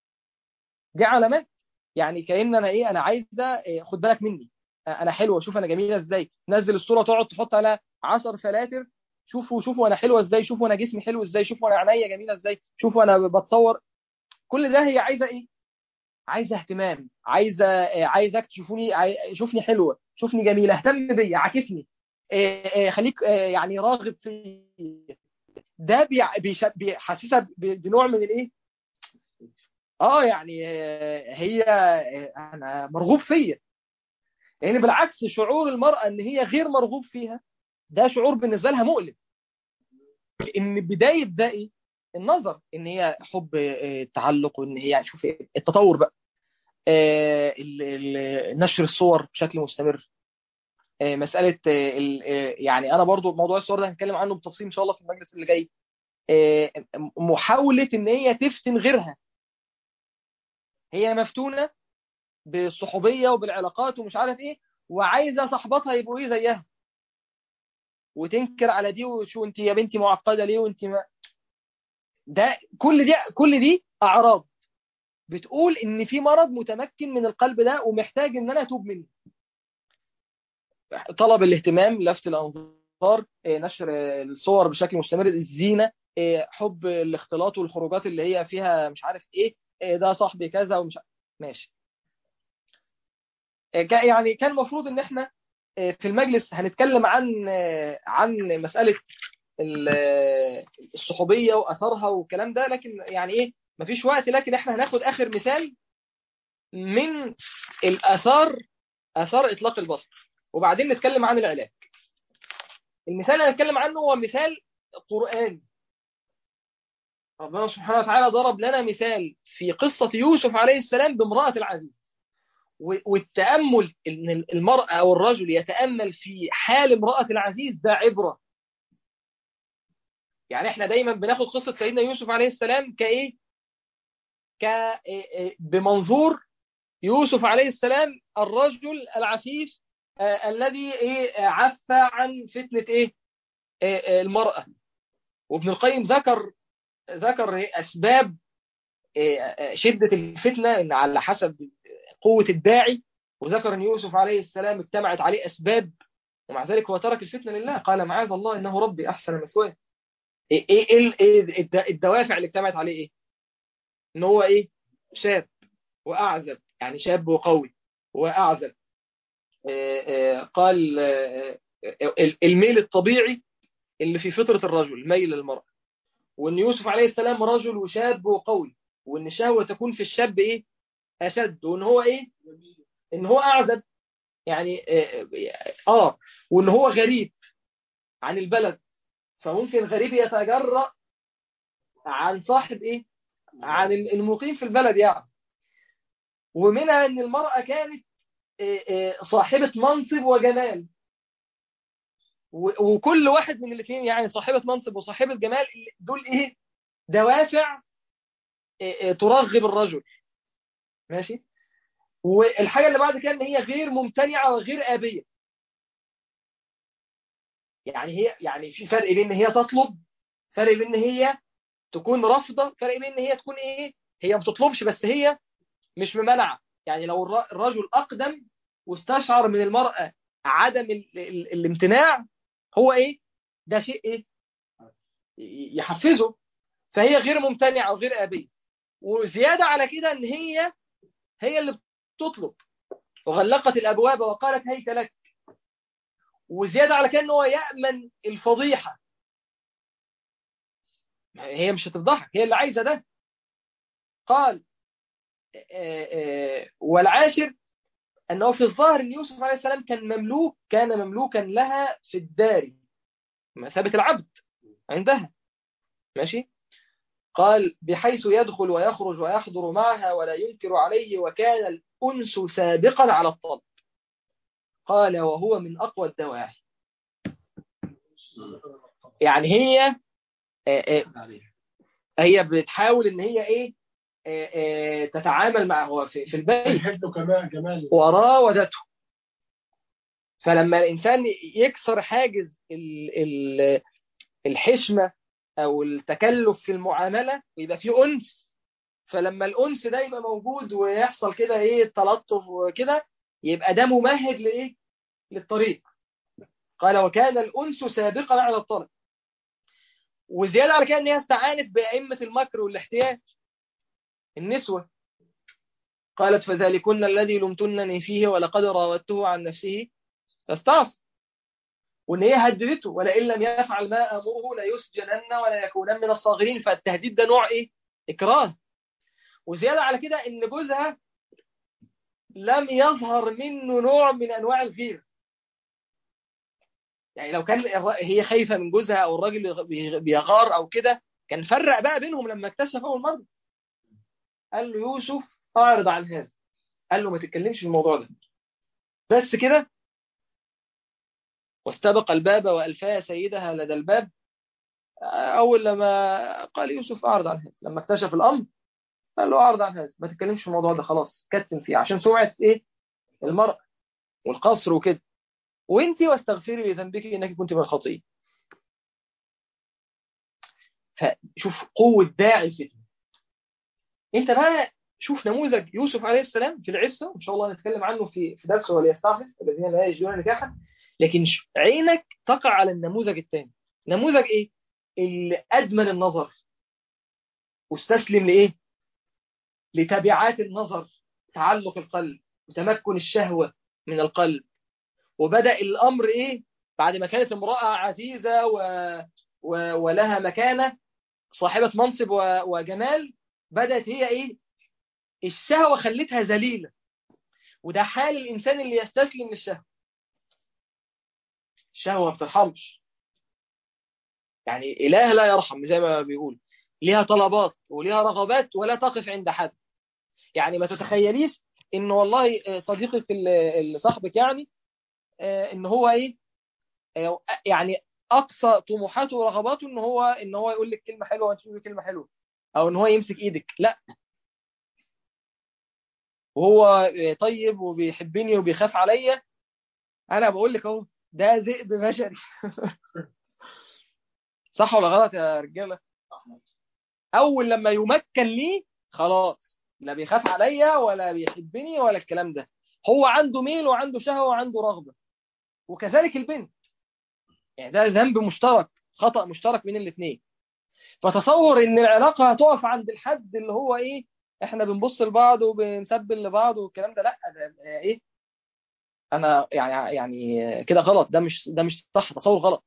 Speaker 1: دي علامات. يعني كأن انا ايه، انا عايزه خد بالك مني، انا حلوه، شوف انا جميله ازاي، نزل الصوره تقعد تحط على 10 فلاتر، شوفوا انا حلوه ازاي، شوفوا انا جسمي حلو ازاي، شوفوا انا عينيا جميله ازاي، شوفوا انا بتصور. كل ده هي عايزه ايه؟ عايزه اهتمام، عايزك تشوفوني، شوفني حلوه، شوفني جميله، اهتم بيا، عاكسني، خليك يعني راغب في ده. بيحسسها بنوع من الايه، يعني هي انا مرغوب فيا. يعني بالعكس، شعور المرأة ان هي غير مرغوب فيها ده شعور بالنسبة لها مؤلم. ان بداية ده ايه؟ النظر، ان هي حب التعلق، وان هي يعني شوف التطور بقى، نشر الصور بشكل مستمر. مسألة يعني انا برضو موضوع الصور ده هنتكلم عنه بالتفصيل ان شاء الله في المجلس اللي جاي. محاولة ان هي تفتن غيرها. هي مفتونة بالصحوبية وبالعلاقات ومش عارف ايه، وعايزة صحباتها يبقوا ايه زيها، وتنكر على دي، وشو انت يا بنتي معقدة ليه، وانت ما ده كل دي اعراض بتقول ان في مرض متمكن من القلب ده ومحتاج ان انا اتوب منه. طلب الاهتمام، لفت الانظار، نشر الصور بشكل مستمر، الزينه، حب الاختلاط والخروجات اللي هي فيها مش عارف ايه، ده صاحبي كذا ومش ماشي. يعني كان المفروض ان احنا في المجلس هنتكلم عن مسألة الصحوبية وأثرها والكلام ده، لكن يعني ايه مفيش وقت. لكن احنا هناخد آخر مثال من الآثار، آثار إطلاق البصر، وبعدين نتكلم عن العلاج. المثال اللي هنتكلم عنه هو مثال قرآني. ربنا سبحانه وتعالى ضرب لنا مثال في قصة يوسف عليه السلام بامرأة العزيز. والتأمل إن المرأة أو الرجل يتأمل في حال امرأة العزيز ده عبرة. يعني احنا دايما بناخد قصة سيدنا يوسف عليه السلام كإيه؟ بمنظور يوسف عليه السلام الرجل العفيف الذي عفى عن فتنة المرأة. وابن القيم ذكر أسباب شدة الفتنة إن على حسب قوة الداعي، وذكر أن يوسف عليه السلام اجتمعت عليه أسباب ومع ذلك هو ترك الفتنة لله، قال معاذ الله إنه ربي أحسن مثواي. الدوافع اللي اجتمعت عليه إن هو شاب وأعزب، يعني شاب وقوي وأعزب. قال الميل الطبيعي اللي في فطرة الرجل ميل للمرأة، وإن يوسف عليه السلام رجل وشاب وقوي، وإن الشهوة تكون في الشاب أشد، وإن هو إن هو أعزب، يعني وإن هو غريب عن البلد، فممكن غريب يتجرأ عن صاحب عن المقيم في البلد يعني. ومنها إن المرأة كانت صاحبة منصب وجمال، وكل واحد من الاثنين يعني صاحبة منصب وصاحبة جمال دول دوافع ترغب الرجل. ماشي. والحاجة اللي بعد كده ان هي غير ممتنعة وغير آبية. يعني يعني في فرق بين ان هي تطلب، فرق بين ان هي تكون رافضة، فرق بين ان هي تكون هي ما بتطلبش بس هي مش ممنعة. يعني لو الرجل أقدم واستشعر من المرأة عدم الامتناع، هو ده شيء يحفزه. فهي غير ممتنعة وغير آبية. وزيادة على كده ان هي اللي بتطلب، وغلقت الأبواب وقالت هيت لك. وزيادة على كده ان هو يأمن الفضيحة، هي مش هتفضحك، هي اللي عايزة ده. قال والعاشر أنه في الظاهر أن يوسف عليه السلام كان مملوكا لها في الدار، مثابة العبد عندها. ماشي. قال بحيث يدخل ويخرج ويحضر معها ولا ينكر عليه، وكان الأنس سابقا على الطلب. قال وهو من أقوى الدواعي. يعني هي بتحاول ان هي تتعامل معه في البيت وراودته. فلما الإنسان يكسر حاجز الحشمة أو التكلف في المعاملة ويبقى فيه أنس، فلما الأنس ده يبقى موجود ويحصل كده التلطف وكده، يبقى ده ممهد للطريق. قال وكان الأنس سابقا على الطلب. وزيادة على كده أن هي استعانت بأئمة المكر والاحتيال، النسوة. قالت فذلكن الذي لمتنني فيه ولقد راودته عن نفسه فاستعصى. وان هي هددته ولئن لم يفعل ما امره ليسجنن ولا يكونن من الصاغرين. فالتهديد ده نوع اكراه. وزياده على كده ان جوزها لم يظهر منه نوع من انواع الغيره. يعني لو كان هي خايفه من جوزها او الراجل بيغار او كده، كان فرق بقى بينهم لما اكتشف اول مره. قال له يوسف اعرض عن هذا، قال له ما تتكلمش في الموضوع ده بس كده. واستبق الباب والفاها سيدها لدى الباب. اول لما قال يوسف اعرض عن هذا، لما اكتشف الامر قال له اعرض عن هذا، ما تتكلمش في الموضوع ده، خلاص كتم فيه عشان سمعة المرأة والقصر وكده. وانتي واستغفري لذنبك انك كنت من الخاطئين. فشوف قوة داعي الفتنة. انت بقى شوف نموذج يوسف عليه السلام في العفة، ان شاء الله نتكلم عنه في درس وليستعفف الذين لا يجدون نكاحا. لكن عينك تقع على النموذج الثاني. نموذج ايه؟ اللي ادمن النظر واستسلم لايه؟ لتبعات النظر، تعلق القلب وتمكن الشهوة من القلب. وبدأ الامر ايه؟ بعد ما كانت امرأة عزيزة ولها مكانة، صاحبة منصب وجمال، بدأت هي ايه؟ الشهوة خلتها ذليلة. وده حال الإنسان اللي يستسلم للشهوة. الشهوة ما بترحمش، يعني إله لا يرحم زي ما بيقول. ليها طلبات وليها رغبات ولا تقف عند حد. يعني ما تتخيليش إن والله صديقك اللي صاحبك يعني إن هو إيه، يعني أقصى طموحاته ورغباته إن هو يقول لك كلمة حلوة وأنت تقول له كلمة حلوة، أو إن هو يمسك إيدك. لا، وهو طيب وبيحبني وبيخاف عليا. أنا بقول لك أهو، ده ذئب بشري. صح ولا غلط يا رجالة؟ اول لما يمكن ليه خلاص، لا بيخاف عليا ولا بيحبني ولا الكلام ده. هو عنده ميل وعنده شهوة وعنده رغبة. وكذلك البنت، يعني ده ذنب مشترك، خطأ مشترك بين الاثنين. فتصور ان العلاقة هتقف عند الحد اللي هو ايه، احنا بنبص لبعض وبنسبل لبعض والكلام ده. لا، ده ايه، انا يعني كده غلط. ده مش صح، تصور غلط.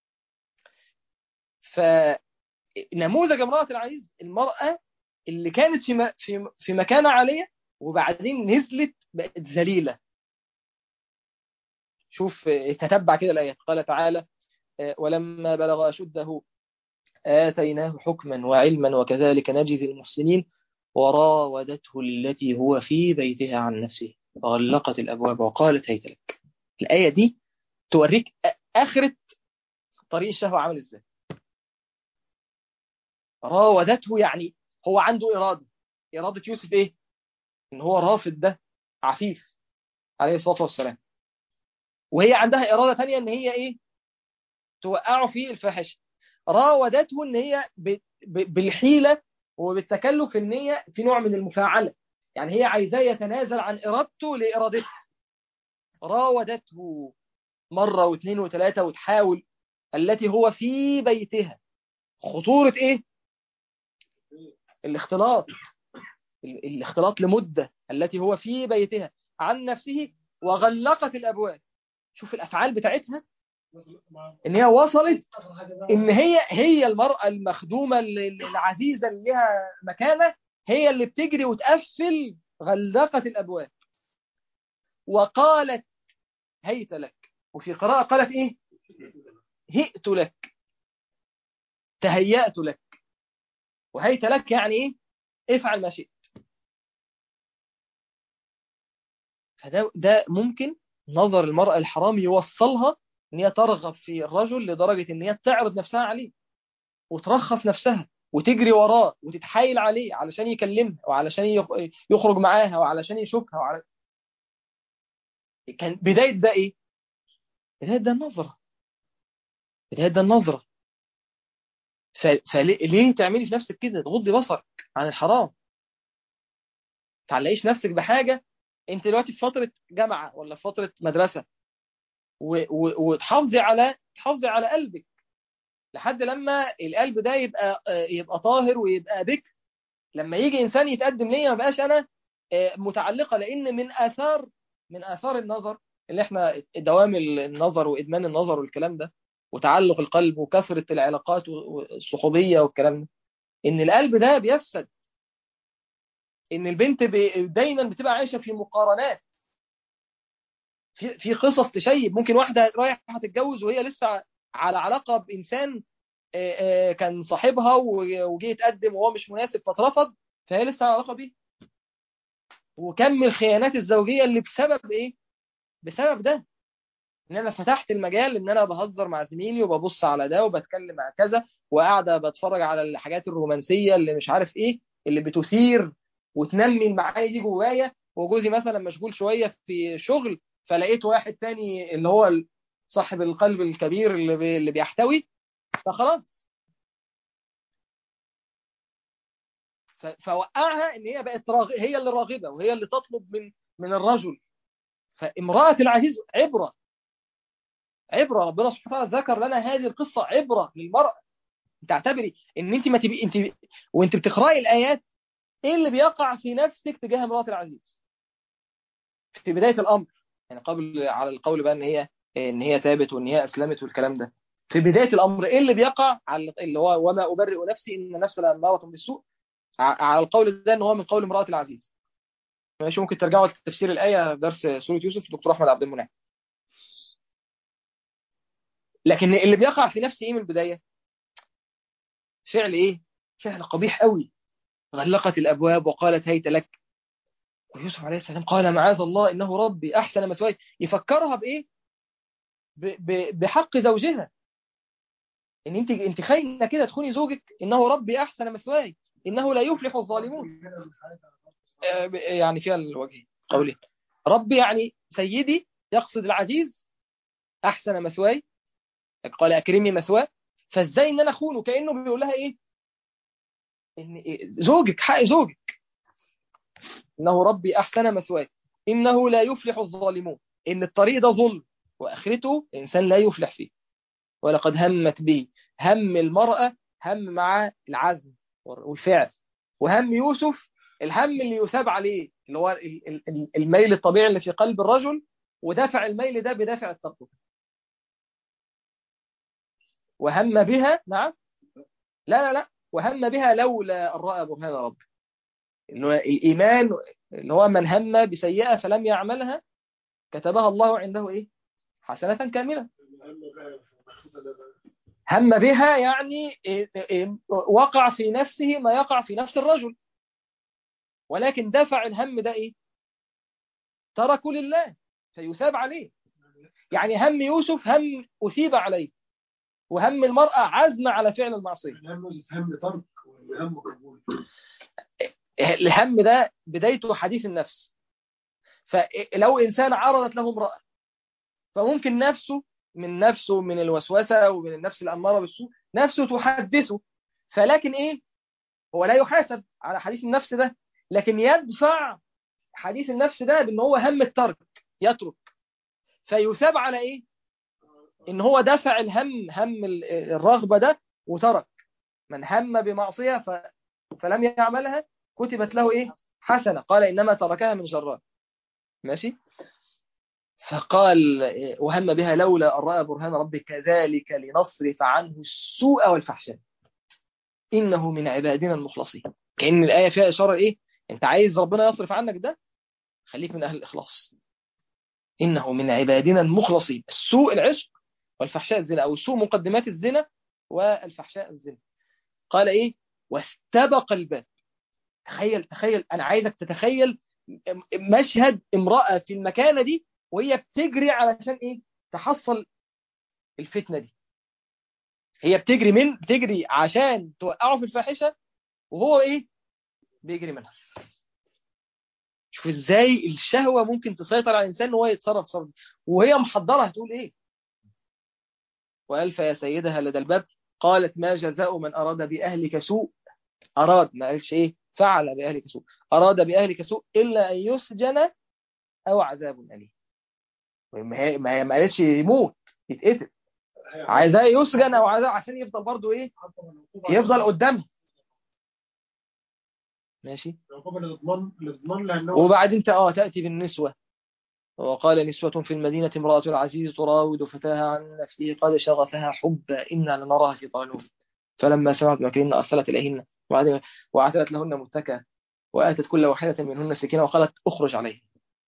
Speaker 1: فنموذج امرأة العزيز، المرأة اللي كانت في مكانة عالية وبعدين نزلت بقت ذليلة. شوف تتبع كده الآيات. قال تعالى: ولما بلغ أشده آتيناه حكما وعلما وكذلك نجزي المحسنين وراودته التي هو في بيتها عن نفسه وغلقت الأبواب وقالت هيت لك. الآية دي توريك آخرة طريق الشهوة عامل إزاي. راودته يعني هو عنده إرادة يوسف إيه؟ إن هو رافض ده، عفيف عليه الصلاة والسلام. وهي عندها إرادة تانية إن هي إيه؟ توقعه في الفاحشة. راودته إن هي بالحيلة وبالتكلف إن هي في نوع من المفاعلة. يعني هي عايزاه يتنازل عن إرادته لإرادتها. راودته مرة واثنين وثلاثة وتحاول. التي هو في بيتها. خطورة إيه؟ الاختلاط. الاختلاط لمدة. التي هو في بيتها عن نفسه وغلقت الأبواب. شوف الأفعال بتاعتها، ان هي وصلت ان هي المرأة المخدومة العزيزة اللي لها مكانة، هي اللي بتجري وتقفل. غلقت الابواب وقالت هيت لك. وفي قراءة قالت ايه؟ هئت لك، تهيأت لك. وهيت لك يعني ايه؟ افعل ما شئت. فده ممكن نظر المرأة الحرام يوصلها ان هي ترغب في الرجل لدرجة ان هي تعرض نفسها عليه وترخص نفسها وتجري وراه وتتحايل عليه علشان يكلمها وعلشان يخرج معاها وعلشان يشوفها كان بداية ده ايه؟ بداية ده النظرة. بداية ده النظرة. فليه تعملي في نفسك كده؟ تغضي بصرك عن الحرام. تعلقيش نفسك بحاجة. انت دلوقتي في فترة جامعة ولا في فترة مدرسة تحافظي على قلبك لحد لما القلب ده يبقى طاهر ويبقى بكر. لما يجي انسان يتقدم ليا ما بقاش انا متعلقه. لان من اثار النظر اللي احنا دوام النظر وادمان النظر والكلام ده وتعلق القلب وكثره العلاقات والصحوبيه والكلام ده، ان القلب ده بيفسد. ان البنت دايما بتبقى عايشه في مقارنات، في قصص تشيب. ممكن واحده رايحه تتجوز وهي لسه على علاقه بانسان كان صاحبها وجه يتقدم وهو مش مناسب فاترفض، فهي لسه على علاقه بيه. وكم الخيانات الزوجيه اللي بسبب ايه؟ بسبب ده. ان انا فتحت المجال ان انا بهزر مع زميلي وببص على ده وبتكلم مع كذا وقاعده بتفرج على الحاجات الرومانسيه اللي مش عارف ايه اللي بتثير وتنمي المعاني دي جوايا. وجوزي مثلا مشغول شويه في شغل، فلقيت واحد تاني اللي هو صاحب القلب الكبير اللي بيحتوي. فخلاص فوقعها ان هي بقت هي اللي راغبه وهي اللي تطلب من الرجل. فامرأة العزيز عبرة، عبرة. ربنا سبحانه وتعالى ذكر لنا هذه القصة عبرة للمرأة. تعتبري ان انت ما تبقي انت وانت بتقرأي الايات ايه اللي بيقع في نفسك تجاه امرأة العزيز في بداية الامر، يعني قبل على القول بقى ان هي تابت وان هي اسلمت والكلام ده. في بداية الامر ايه اللي بيقع على اللي هو وما ابرئ نفسي ان النفس لامارة بالسوء، على القول ده ان هو من قول امرأة العزيز. ماشي، ممكن ترجعوا لتفسير الآية في درس سورة يوسف دكتور احمد عبد المنعم. لكن اللي بيقع في نفسي ايه من البداية؟ فعل ايه؟ فعل قبيح قوي. غلقت الابواب وقالت هيت لك. ويوسف عليه السلام قال معاذ الله انه ربي احسن مثواي. يفكرها بايه؟ بحق زوجها. ان انت خاينه كده تخوني زوجك، انه ربي احسن مثواي انه لا يفلح الظالمون. يعني فيها الوجهين قولين. ربي يعني سيدي، يقصد العزيز، احسن مثواي، قال اكرمي مثواه. فازاي ان انا اخونه؟ كانه بيقول لها ايه؟ ان زوجك، حق زوجك. انه ربي احسن مثواي انه لا يفلح الظالمون. ان الطريق ده ظلم واخرته انسان لا يفلح فيه. ولقد همت به. هم المرأة هم مع العزم والفعل. وهم يوسف الهم اللي يثاب عليه، اللي هو الميل الطبيعي اللي في قلب الرجل، ودافع الميل ده بدافع التقوى. وهم بها، نعم، لا، وهم بها لولا أن رأى برهان ربه. اللي هو الإيمان، اللي هو من هم بسيئة فلم يعملها كتبها الله عنده إيه؟ حسنة كاملة. هم بها يعني وقع في نفسه ما يقع في نفس الرجل، ولكن دفع الهم ده إيه؟ تركه لله فيثاب عليه. يعني هم يوسف هم أثيب عليه، وهم المرأة عزم على فعل المعصية.
Speaker 2: هم ترك وهم قبول.
Speaker 1: الهم ده بدايته حديث النفس. فلو إنسان عرضت له امرأة، فممكن نفسه من الوسوسة ومن النفس الأمارة بالسوء، نفسه تحدثه. فلكن إيه؟ هو لا يحاسب على حديث النفس ده، لكن يدفع حديث النفس ده بأن هو هم الترك، يترك. فيثاب على إيه؟ إن هو دفع هم الرغبة ده وترك. من هم بمعصية فلم يعملها كتبت له إيه؟ حسنة. قال إنما تركها من جراء. ماشي. فقال وهم بها لولا أن رأى برهان ربه كذلك لنصرف عنه السوء والفحشاء إنه من عبادنا المخلصين. كأن الآية فيها إشارة إيه؟ أنت عايز ربنا يصرف عنك ده، خليك من أهل الإخلاص. إنه من عبادنا المخلصين. السوء العشق، والفحشاء الزنا، أو السوء مقدمات الزنا والفحشاء الزنا. قال إيه؟ واستبق الباب. تخيل أنا عايزك تتخيل مشهد امرأة في المكانة دي وهي بتجري علشان إيه؟ تحصل الفتنة دي. هي بتجري عشان توقعه في الفاحشة، وهو إيه؟ بيجري منها. شوف إزاي الشهوة ممكن تسيطر على الإنسان وهو يتصرف تصرف. وهي محضرة هتقول إيه؟ وألف يا سيدها لدى الباب قالت ما جزاء من أراد بأهلك سوء. أراد، ما قالش إيه؟ فعل بأهلك سوء. أراد بأهلك سوء إلا أن يسجن أو عذاب أليم. ما قالتش يموت يتقتل، عايزاه يسجن أو عذاب عشان يفضل برضو إيه؟ يفضل قدامها. ماشي. وبعدين تأتي بالنسوة. وقال نسوة في المدينة امرأة العزيز تراود فتاها عن نفسه قد شغفها حبا إنا لنراها في ضلال. فلما سمعت مكرهن أرسلت إليهن وأعتدت لهن متكئا وآتت كل واحدة منهن سكينة وقالت أخرج عليه.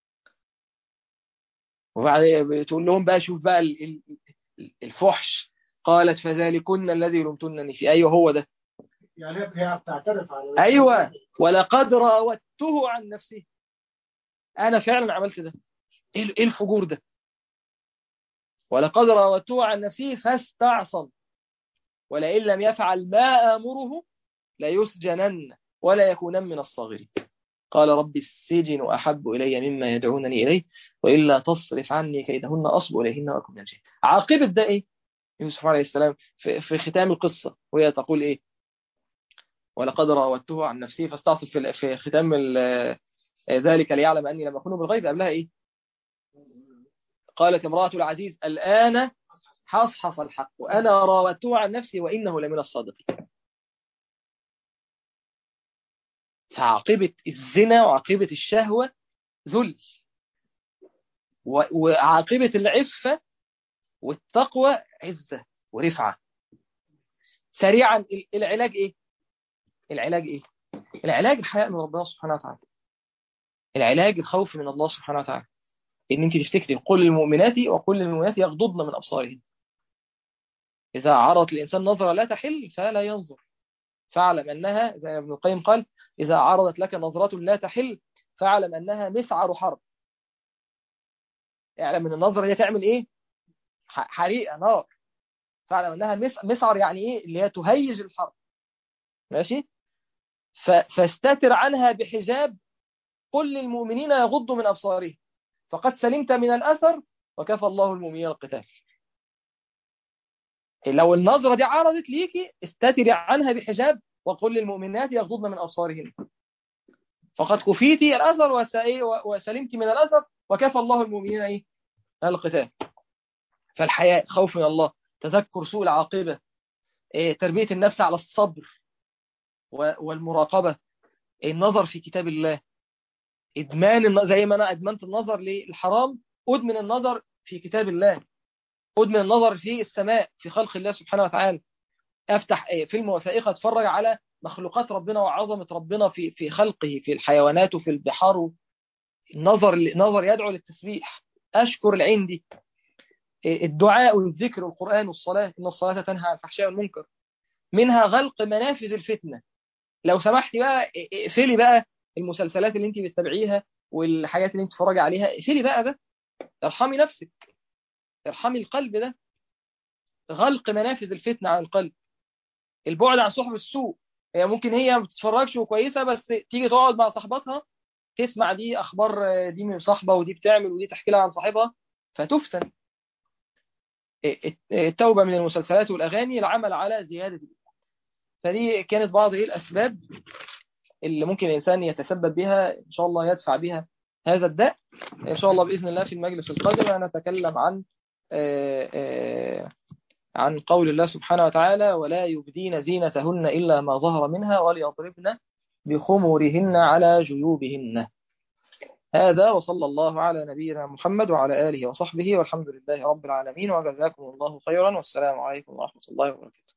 Speaker 1: وبعد تقول لهم بقى شوف بقى الفحش. قالت فذلكن الذي لمتنني فيه. أيوه هو ده.
Speaker 2: يعني هي بتعترف على
Speaker 1: أيوه ولقد راودته عن نفسه. أنا فعلا عملت ده. إيه الفجور ده؟ ولقد راودته عن نفسه فاستعصم ولئن لم يفعل ما آمره ليسجنن ولا يكونن من الصاغرين. قال رب السجن أحب إلي مما يدعونني إليه وإلا تصرف عني كيدهن أصب إليهن وأكن من الجاهلين. عاقبة ده إيه؟ يوسف عليه السلام في ختام القصة وهي تقول إيه؟ ولقد راودته عن نفسه فاستعصف في ختام ذلك ليعلم أني لم أخونه بالغيب. قبلها إيه؟ قالت امرأة العزيز الآن حصحص الحق وأنا راودته عن نفسي وإنه لمن الصادقين. فعاقبة الزنا وعاقبة الشهوة ذل، وعاقبة العفة والتقوى عزة ورفعة. سريعا العلاج إيه؟ العلاج إيه؟ العلاج الحياء من ربنا سبحانه وتعالى. العلاج الخوف من الله سبحانه وتعالى. إن أنت تفتكري قل للمؤمنات وقل للمؤمنات يغضضن من أبصارهن. إذا عرضت الإنسان نظرة لا تحل فلا ينظر، فاعلم أنها زي ما ابن القيم قال إذا عرضت لك نظرة لا تحل فاعلم أنها مسعر حرب. اعلم ان النظرة دي تعمل ايه؟ حريقة نار. فاعلم انها مسعر، يعني ايه؟ اللي هي تهيج الحرب. ماشي. فاستتر عنها بحجاب قل للمؤمنين يغضوا من أبصارهم فقد سلمت من الأثر وكفى الله المؤمنين القتال. لو النظرة دي عرضت ليكي استتري عنها بحجاب وقل للمؤمنات يغضضن من أبصارهن فقد كفيتي الأثر وسلمت من الأثر وكفى الله المؤمنين ايه؟ القتال. فالحياء، خوف من الله، تذكر سوء العاقبة، تربية النفس على الصبر والمراقبة، النظر في كتاب الله، إدمان زي ما أنا أدمنت النظر للحرام أدمن النظر في كتاب الله، أدمن النظر في السماء في خلق الله سبحانه وتعالى. أفتح فيلم وثائقي أتفرج على مخلوقات ربنا وعظمة ربنا في خلقه في الحيوانات وفي البحار. النظر يدعو للتسبيح. أشكر العين دي. الدعاء والذكر والقرآن والصلاة، إن الصلاة تنهى عن الفحشاء والمنكر. منها غلق منافذ الفتنة. لو سمحتي بقى اقفلي بقى المسلسلات اللي انت بتتابعيها والحاجات اللي انت بتتفرجي عليها، اقفلي بقى ده. ارحمي نفسك، ارحمي القلب ده. غلق منافذ الفتنة عن القلب. البعد عن صحب السوء. هي ممكن هي ما بتتفرجش وكويسة بس تيجي تقعد مع صاحباتها تسمع دي اخبار دي من صاحبة ودي بتعمل ودي تحكي لها عن صاحبها فتفتن. التوبة من المسلسلات والأغاني، العمل على زيادة. فدي كانت بعض الأسباب اللي ممكن الإنسان يتسبب بها إن شاء الله يدفع بها هذا الداء. إن شاء الله بإذن الله في المجلس القادم نتكلم عن قول الله سبحانه وتعالى ولا يبدين زينتهن إلا ما ظهر منها وليضربن بخمورهن على جيوبهن. هذا وصلى الله على نبينا محمد وعلى آله وصحبه والحمد لله رب العالمين وجزاكم الله خيرا والسلام عليكم ورحمة الله وبركاته.